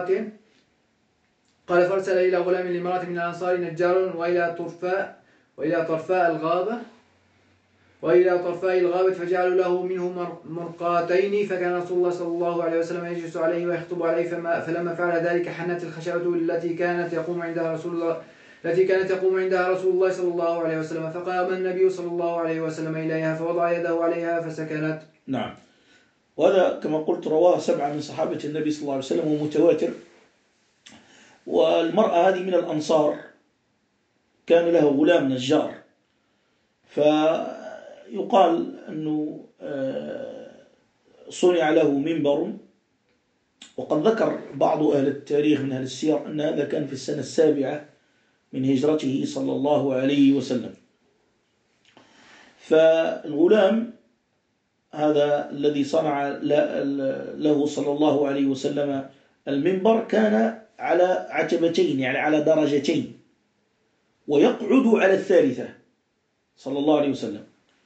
لامرأة من الأنصار نجار وإلى طرفاء الغابة فجعلوا له منه مرقاتين، فكان رسول الله صلى الله عليه وسلم يجلس عليه ويخطب عليه فلما فعل ذلك حنت الخشبة التي كانت يقوم عندها رسول الله صلى الله عليه وسلم، فقام النبي صلى الله عليه وسلم إليها فوضع يده عليها فسكنت. نعم. وهذا كما قلت رواه 7 من صحابة النبي صلى الله عليه وسلم ومتواتر. والمرأة هذه من الأنصار كان له غلام نجار فيقال أنه صنع له منبر، وقد ذكر بعض أهل التاريخ من أهل السير أن هذا كان في السنة 7 من هجرته صلى الله عليه وسلم. فالغلام هذا الذي صنع له صلى الله عليه وسلم المنبر كان على عتبتين، يعني على درجتين، ويقعد على الثالثة صلى الله عليه وسلم.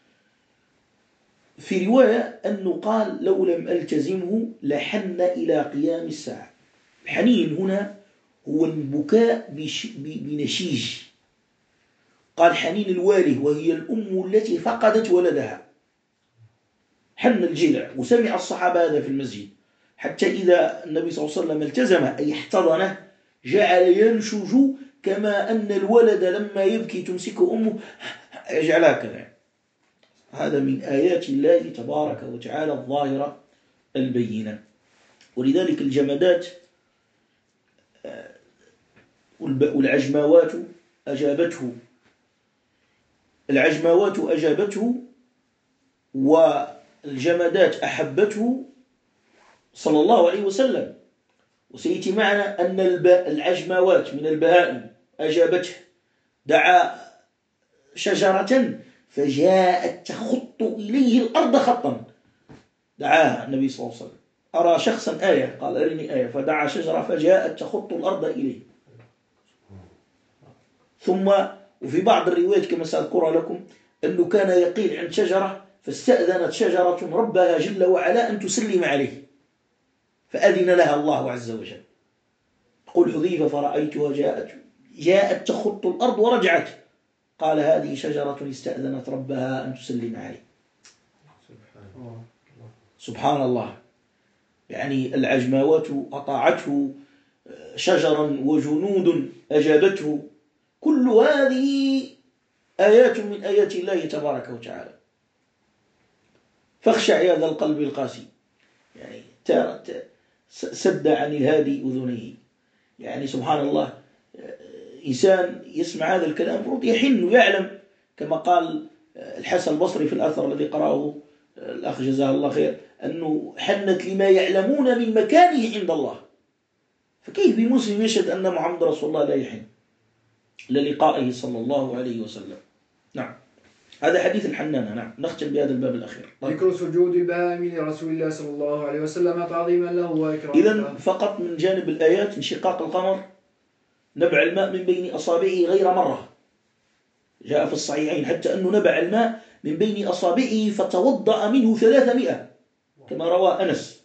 في رواية أنه قال: لو لم ألتزمه لحن إلى قيام الساعة. الحنين هنا هو البكاء بنشيج. قال: حنين الوالي، وهي الأم التي فقدت ولدها. حن الجلع، وسمع الصحابة هذا في المسجد، حتى إذا النبي صلى الله عليه وسلم التزمه أي احتضنه جعل ينشج كما أن الولد لما يبكي تمسكه أمه يجعل هكذا. هذا من آيات الله تبارك وتعالى الظاهرة البينة. ولذلك الجمادات والعجماوات أجابته، العجماوات أجابته والجمادات أحبته صلى الله عليه وسلم. وسيأتي معنا أن العجماوات من البهائم أجابته، دعا شجرة فجاءت تخط إليه الأرض خطا، دعاها النبي صلى الله عليه وسلم: أرى شخصا آية، قال: أرني آية، فدعا شجرة فجاءت تخط الأرض إليه. ثم وفي بعض الروايات كما سأذكرها لكم أنه كان يقيل عند شجرة فاستأذنت شجرة ربها جل وعلا أن تسلم عليه فأذن لها الله عز وجل. قل حذيفة: فرأيتها جاءت تخط الأرض ورجعت، قال: هذه شجرة استأذنت ربها أن تسلم عليه. سبحان الله. يعني العجماوات أطاعته، شجرا وجنود أجابته، كل هذه آيات من آيات الله تبارك وتعالى. فاخشع يا ذا القلب القاسي، يعني سد عن الهادي أذنيه. يعني سبحان الله، إنسان يسمع هذا الكلام المفروض يحن ويعلم، كما قال الحسن البصري في الأثر الذي قرأه الأخ جزاه الله خير، أنه حنت لما يعلمون من مكانه عند الله. فكيف بمسلم يشهد أن محمد رسول الله لا يحن للقائه صلى الله عليه وسلم؟ نعم، هذا حديث الحنانة. نعم، نختم بهذا الباب الأخير. ذكر سجود البهائم لرسول الله صلى الله عليه وسلم تعظيما له وإكراما. إذن فقط من جانب الآيات: انشقاق القمر، نبع الماء من بين أصابعه غير مرة، جاء في الصحيحين حتى أنه نبع الماء من بين أصابعه فتوضأ منه 300 كما روى أنس.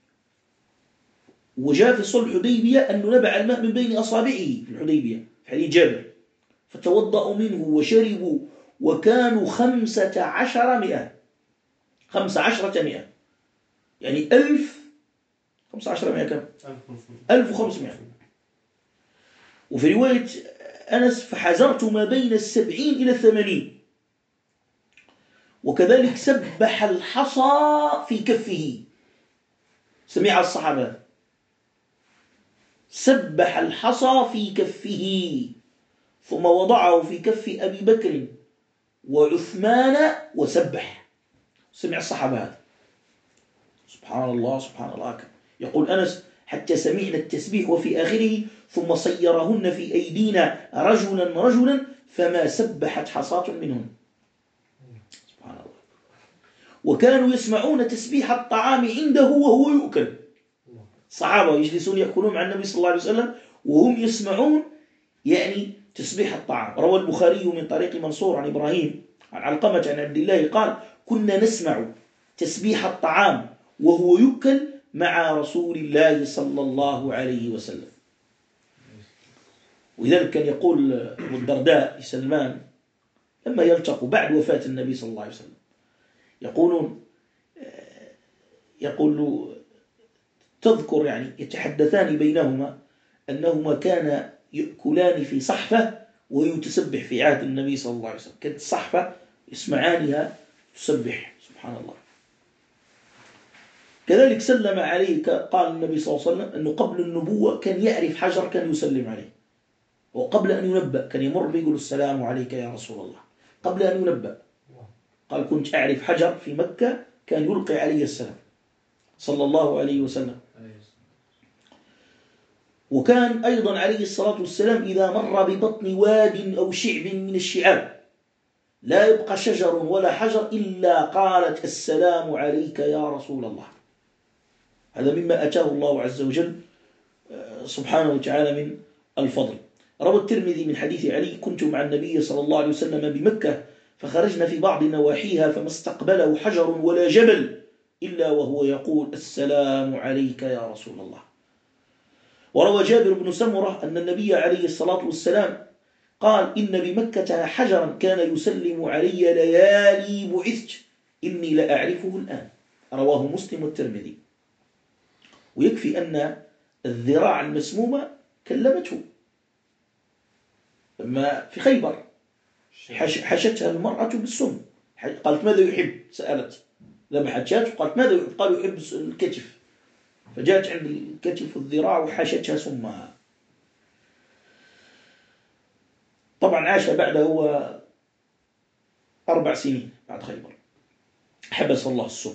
وجاء في صلح الحديبية أنه نبع الماء من بين أصابعه في الحديبية في حديث جابر، فتوضأوا منه وشربوا، وكانوا 1500 يعني 1000 1500 كم؟ 1500. وفي رواية أنس: فحزرت ما بين 70 إلى 80. وكذلك سبح الحصى في كفه، سمع الصحابة: سبح الحصى في كفه، ثم وضعه في كف أبي بكر وعثمان وسبح. سمع الصحابة هذا. سبحان الله سبحان الله. يقول أنس: حتى سمعنا التسبيح وفي آخره: ثم صيرهن في أيدينا رجلا فما سبحت حصاة منهن. سبحان الله. وكانوا يسمعون تسبيح الطعام عنده وهو يؤكل. الصحابة يجلسون يأكلون مع النبي صلى الله عليه وسلم وهم يسمعون يعني تسبيح الطعام. روى البخاري من طريق منصور عن إبراهيم عن علقمة عن عبد الله قال: كنا نسمع تسبيح الطعام وهو يؤكل مع رسول الله صلى الله عليه وسلم. ولذلك كان يقول أبو الدرداء لسلمان لما يلتقوا بعد وفاة النبي صلى الله عليه وسلم، يقول تذكر يعني يتحدثان بينهما أنهما كان يأكلان في صحفة ويتسبح في عهد النبي صلى الله عليه وسلم. كانت الصحفة يسمعانها تسبح. سبحان الله. كذلك سلم عليه، قال النبي صلى الله عليه وسلم أنه قبل النبوة كان يعرف حجر كان يسلم عليه، وقبل أن ينبأ كان يمر بيقول: السلام عليك يا رسول الله، قبل أن ينبأ. قال كنت أعرف حجر في مكة كان يلقي علي السلام صلى الله عليه وسلم. وكان أيضا عليه الصلاة والسلام إذا مر ببطن واد أو شعب من الشعاب لا يبقى شجر ولا حجر إلا قالت السلام عليك يا رسول الله. هذا مما أتاه الله عز وجل سبحانه وتعالى من الفضل. روى الترمذي من حديث علي كنت مع النبي صلى الله عليه وسلم بمكة فخرجنا في بعض نواحيها فما استقبله حجر ولا جبل إلا وهو يقول السلام عليك يا رسول الله. وروى جابر بن سمرة أن النبي عليه الصلاة والسلام قال إن بمكة حجرا كان يسلم علي ليالي بعثت إني لأعرفه الآن. رواه مسلم والترمذي. ويكفي أن الذراع المسمومة كلمته لما في خيبر حشتها المرأة بالسم قالت ماذا يحب سألت ذبحت شاة وقالت ماذا يحب قالوا يحب الكتف فجاءت عند الكتف والذراع وحشتها سمها. طبعا عاش بعده 4 سنين بعد خيبر حبس الله السم.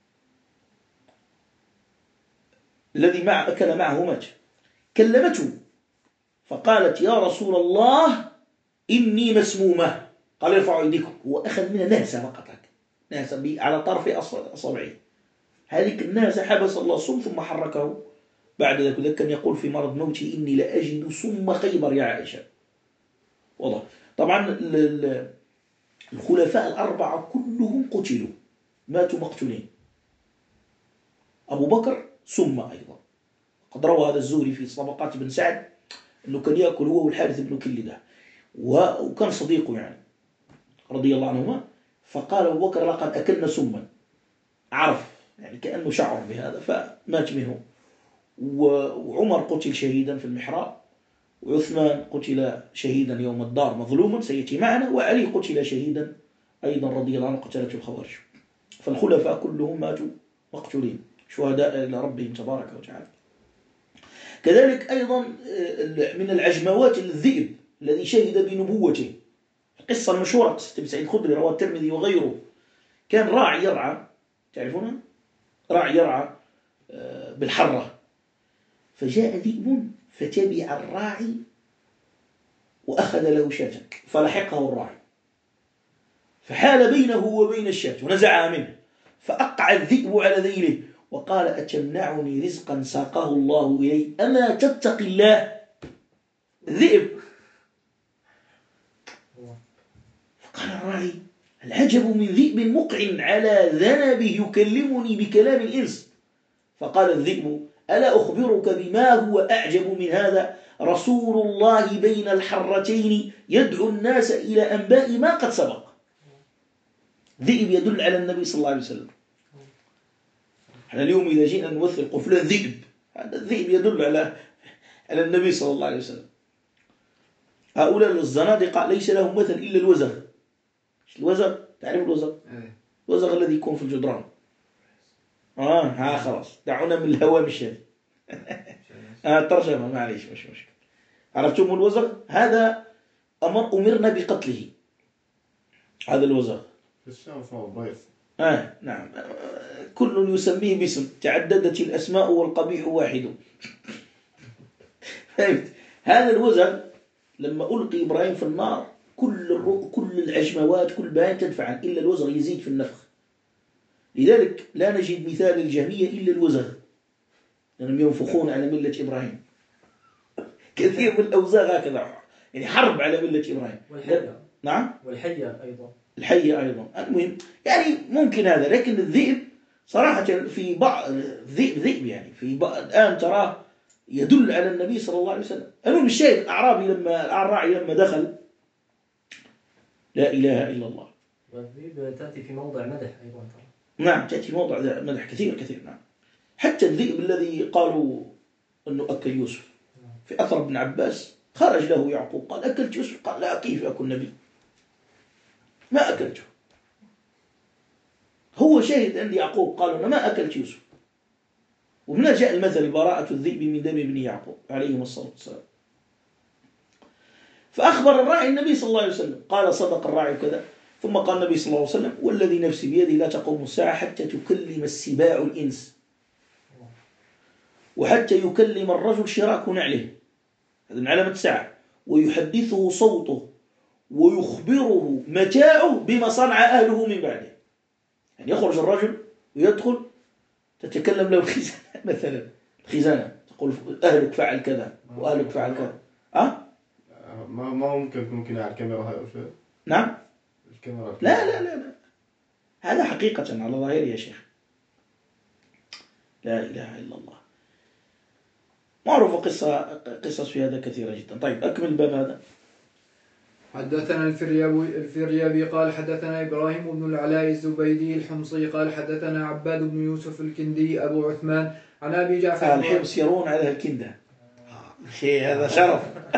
الذي أكل معه مات. كلمته فقالت يا رسول الله إني مسمومة. قال ارفعوا أيديكم. وأخذ منها نهسة فقط نهسة على طرف أصابعه. هذه النهسة حبس الله السم ثم حركه بعد ذلك. كان يقول في مرض موته إني لأجد سم خيبر يا عائشة. والله طبعا الخلفاء الأربعة كلهم قتلوا ماتوا مقتولين. أبو بكر سم أيضا. قد روى هذا الزهري في طبقات بن سعد أنه كان يأكل هو والحارث بن كلدة وكان صديقه يعني رضي الله عنهما. فقال أبو بكر لقد أكلنا سما عرف يعني كأنه شعر بهذا فمات منه. وعمر قتل شهيدا في المحراب وعثمان قتل شهيدا يوم الدار مظلوما سيأتي معنا وعلي قتل شهيدا أيضا رضي الله عنه قتلته الخوارج. فالخلفاء كلهم ماتوا مقتولين شهداء لربهم تبارك وتعالى. كذلك أيضا من العجموات الذئب الذي شهد بنبوته. القصة المشهورة قصة أبي سعيد الخدري رواه الترمذي وغيره. كان راعي يرعى تعرفون راعي يرعى بالحرة فجاء ذئب فتبع الراعي وأخذ له شاة فلحقه الراعي فحال بينه وبين الشاة ونزعها منه فأقع الذئب على ذيله وقال أتمنعني رزقا ساقه الله إلي أما تتقي الله. الذئب. فقال الراعي العجب من ذئب مقع على ذنبه يكلمني بكلام الإنس. فقال الذئب ألا أخبرك بما هو أعجب من هذا رسول الله بين الحرتين يدعو الناس إلى أنباء ما قد سبق. ذئب يدل على النبي صلى الله عليه وسلم. احنا اليوم إذا جئنا نمثل قفل الذئب هذا الذئب يدل على النبي صلى الله عليه وسلم. هؤلاء الزنادقة ليس لهم مثل إلا الوزغ. الوزغ تعرف الوزغ؟ الوزغ الذي يكون في الجدران. خلاص دعونا من الهوامش هذه. ترجمة معليش مش مشكلة. عرفتم الوزغ؟ هذا أمرنا بقتله. هذا الوزغ. نعم كل يسميه باسم تعددت الأسماء والقبيح واحد. هذا الوزغ لما ألقي إبراهيم في النار كل العجموات كل بهائم تدفع عنه إلا الوزغ يزيد في النفخ. لذلك لا نجد مثال الجهمية إلا الوزغ لأنهم ينفخون على ملة إبراهيم. كثير من الأوزاغ هكذا يعني حرب على ملة إبراهيم. والحية. نعم والحية أيضا. الحية أيضا. المهم يعني ممكن هذا لكن الذئب صراحة في بعض ذئب يعني في الآن تراه يدل على النبي صلى الله عليه وسلم. المهم الشاهد الراعي لما دخل لا إله إلا الله. والذئب تأتي في موضع مدح أيضا ترى. نعم تأتي في موضع مدح كثير نعم. حتى الذئب الذي قالوا أنه أكل يوسف في أثر ابن عباس خرج له يعقوب قال أكلت يوسف قال لا كيف أكل نبي ما أكلته. هو شاهد عند يعقوب قالوا أنا ما أكلت يوسف. وهنا جاء المثل براءة الذئب من دم ابن يعقوب عليهم الصلاة والسلام. فأخبر الراعي النبي صلى الله عليه وسلم قال صدق الراعي كذا ثم قال النبي صلى الله عليه وسلم: والذي نفسي بيده لا تقوم الساعة حتى تكلم السباع الإنس، وحتى يكلم الرجل شراك نعله، هذا من علامة الساعة، ويحدثه صوته ويخبره متاعه بما صنع أهله من بعده. يعني يخرج الرجل ويدخل تتكلم له الخزانة مثلا، الخزانة تقول أهلك فعل كذا وأهلك فعل كذا. ما ممكن على الكاميرا هاي أو شيء؟ نعم. الكاميرا لا لا لا لا، هذا حقيقة على ظاهره يا شيخ. لا إله إلا الله. معروف قصص في هذا كثيرة جدا. طيب أكمل الباب هذا. حدثنا الفريابي قال حدثنا إبراهيم بن العلاء الزبيدي الحمصي قال حدثنا عباد بن يوسف الكندي أبو عثمان عن أبي جعفر. الحمص يرون على الكندة، شيء هذا شرف.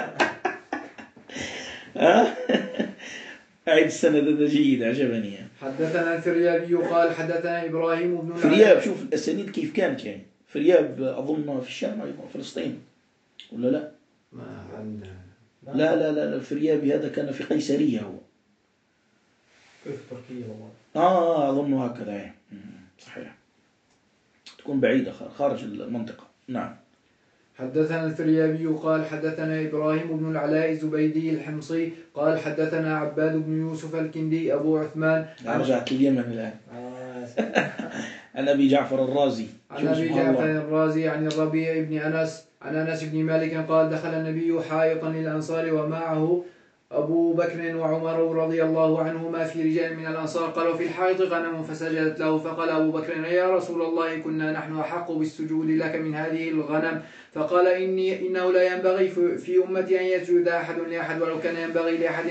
أعيد السند هذا جيد، عجبني. حدثنا الفريابي قال حدثنا إبراهيم بن العلاء. فرياب، شوف الأسانيد كيف كانت يعني. فرياب أظن في الشام أيضا، فلسطين ولا لا؟ ما عندنا. لا لا لا، الفريابي هذا كان في قيسرية هو. كيف تركيا والله. أظن هكذا يعني. صحيح، تكون بعيدة خارج المنطقة. نعم. حدثنا الفريابي قال حدثنا إبراهيم بن العلاء الزبيدي الحمصي قال حدثنا عباد بن يوسف الكندي أبو عثمان. رجعت اليمن الآن. عن أبي جعفر الرازي. عن أبي جعفر الرازي عن الربيع بن أنس عن أنس بن مالك قال دخل النبي حائطا للأنصار ومعه أبو بكر وعمر رضي الله عنهما في رجال من الأنصار قالوا في الحائط غنم فسجدت له، فقال أبو بكر: يا رسول الله كنا نحن أحق بالسجود لك من هذه الغنم. فقال: إنه لا ينبغي في أمتي أن يسجد أحد لأحد، ولو كان ينبغي لأحد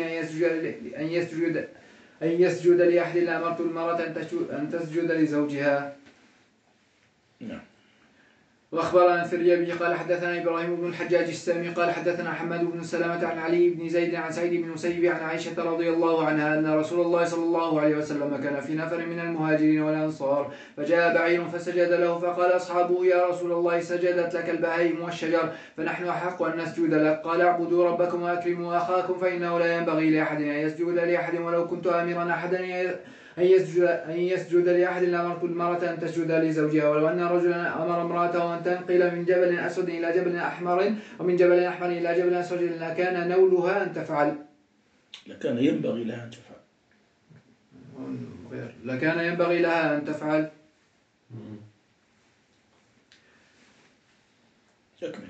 أن يسجد لأحد لأمرت المرأة أن تسجد لزوجها. نعم. وأخبرنا الفريابي قال حدثنا إبراهيم بن الحجاج السامي قال حدثنا حماد بن سلمة عن علي بن زيد عن سعيد بن مسيب عن عائشة رضي الله عنها أن رسول الله صلى الله عليه وسلم كان في نفر من المهاجرين والأنصار فجاء بعير فسجد له، فقال أصحابه: يا رسول الله سجدت لك البهائم والشجر فنحن أحق أن نسجد لك. قال: اعبدوا ربكم وأكرموا أخاكم فإنه لا ينبغي لأحد أن يسجد لأحد، ولو كنت آمرا أحدا أن يسجد لأحد لأمرت المرأة أن تسجد لزوجها. ولو أن رجلا أمر امرأته أن تنقل من جبل أسود إلى جبل أحمر ومن جبل أحمر إلى جبل أسود لكان نولها أن تفعل. لكان ينبغي لها أن تفعل. لكان ينبغي لها أن تفعل. أكمل.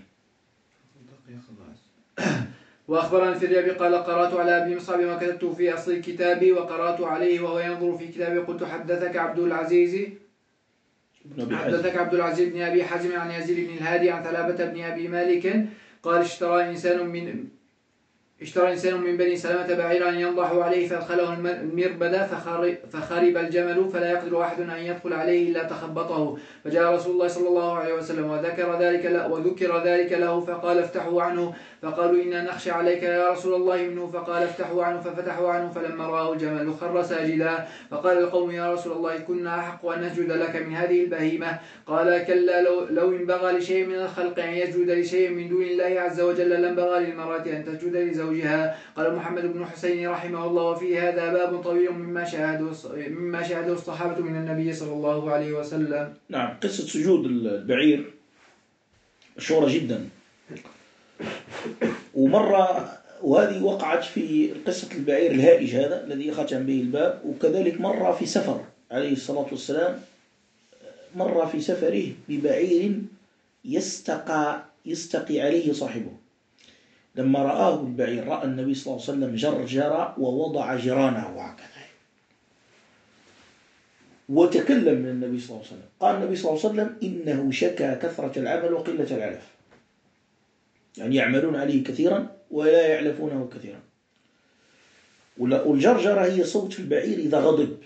وأخبرنا الفريابي قال قرأت على أبي مصعب ما كتبته في أصل الكتاب وقرأت عليه وهو ينظر في كتابه. قلت: حدثك عبد العزيز بن أبي حازم عن يزيد بن الهادي عن ثلابة بن أبي مالك قال: اشترى إنسان من بني سلمة بعيرا ينضح عليه فأدخله المربد فخرب الجمل فلا يقدر أحد أن يدخل عليه إلا تخبطه. فجاء رسول الله صلى الله عليه وسلم وذكر ذلك له فقال: افتحوا عنه. فقالوا: إنا نخشى عليك يا رسول الله منه. فقال: افتحوا عنه. ففتحوا عنه فلما رآه الجمل خر ساجدا. فقال القوم: يا رسول الله كنا أحق أن نسجد لك من هذه البهيمة. قال: كلا، لو انبغى لشيء من الخلق أن يسجد لشيء من دون الله عز وجل لانبغى للمرأة أن تسجد لزوجها. قال محمد بن حسين رحمه الله: وفي هذا باب طويل مما شاهده الصحابة من النبي صلى الله عليه وسلم. نعم. قصة سجود البعير مشهورة جدا، وهذه وقعت في قصة البعير الهائج هذا الذي ختم به الباب، وكذلك مرة في سفر عليه الصلاة والسلام، مر في سفره ببعير يستقي عليه صاحبه. لما رآه البعير رأى النبي صلى الله عليه وسلم جرجر ووضع جرانه هكذا، وتكلم من النبي صلى الله عليه وسلم. قال النبي صلى الله عليه وسلم: إنه شكى كثرة العمل وقلة العلف، يعني يعملون عليه كثيرا ولا يعلفونه كثيرا. والجرجرة هي صوت البعير إذا غضب.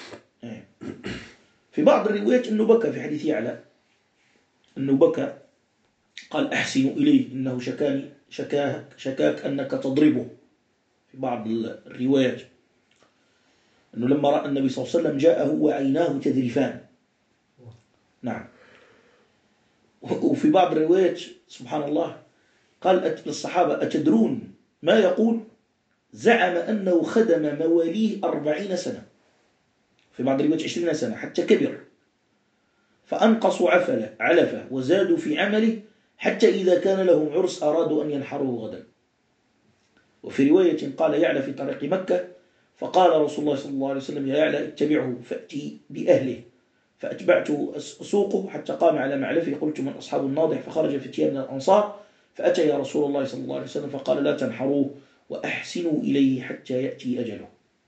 في بعض الروايات أنه بكى، في حديث يعلى أنه بكى، قال: أحسن إليه إنه شكاك أنك تضربه. في بعض الروايات أنه لما رأى النبي صلى الله عليه وسلم جاءه وعيناه تذرفان. نعم. وفي بعض الروايات سبحان الله قال للصحابة: أتدرون ما يقول؟ زعم أنه خدم مواليه 40 سنة، في بعض الروايات 20 سنة حتى كبر، فأنقصوا علفه وزادوا في عمله حتى إذا كان لهم عرس أرادوا أن ينحروه غدا. وفي رواية قال يعلى في طريق مكة فقال رسول الله صلى الله عليه وسلم يا يعلى اتبعه فأتي بأهله، فأتبعت أسوقه حتى قام على معلفه، قلت من أصحاب الناضح؟ فخرج فتيان من الأنصار فأتى يا رسول الله صلى الله عليه وسلم فقال لا تنحروه وأحسنوا إليه حتى يأتي أجله.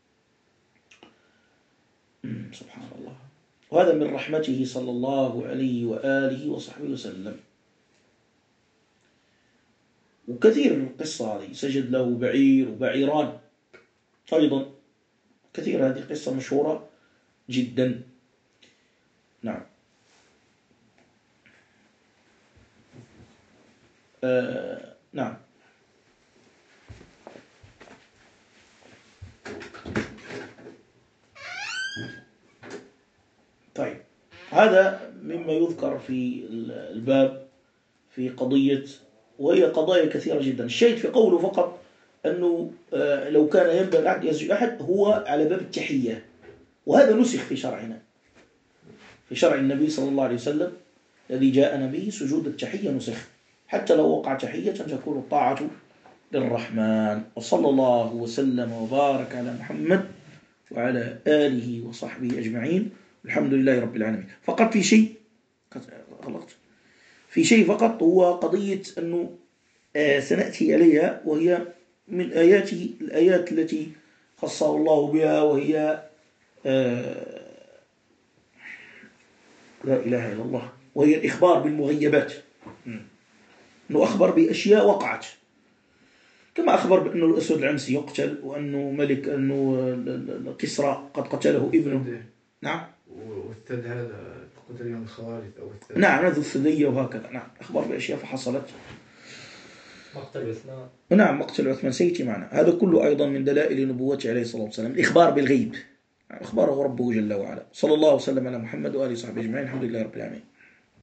سبحان الله. وهذا من رحمته صلى الله عليه وآله وصحبه وسلم. وكثير من القصة هذه، سجد له بعير وبعيران أيضا كثير، هذه قصة مشهورة جدا. نعم. نعم. طيب، هذا مما يذكر في الباب في قضية، وهي قضايا كثيرة جدا. الشيء في قوله فقط أنه لو كان ينبغي العهد يسجد أحد هو على باب التحية، وهذا نسخ في شرعنا، في شرع النبي صلى الله عليه وسلم الذي جاءنا به سجود التحية نسخ، حتى لو وقع تحية تكون الطاعة للرحمن. وصلى الله وسلم وبارك على محمد وعلى آله وصحبه أجمعين، الحمد لله رب العالمين. فقط في شيء فقط، هو قضية أنه سنأتي إليها، وهي من الآيات التي خصه الله بها، وهي لا إله إلا الله، وهي الإخبار بالمغيبات، أنه أخبر بأشياء وقعت، كما أخبر بأنه الأسود العنسي يقتل، وأنه ملك أنه كسرى قد قتله ابنه. نعم. والثد هذا قتل يوم الخوارج أو الثد. نعم، هذا الثدية وهكذا. نعم، أخبر بأشياء فحصلت. مقتل عثمان. نعم، مقتل عثمان سيأتي معنا. هذا كله أيضا من دلائل نبوته عليه الصلاة والسلام، الإخبار بالغيب، أخبره ربه جل وعلا. صلى الله وسلم على محمد وآله وصحبه أجمعين، الحمد لله رب العالمين.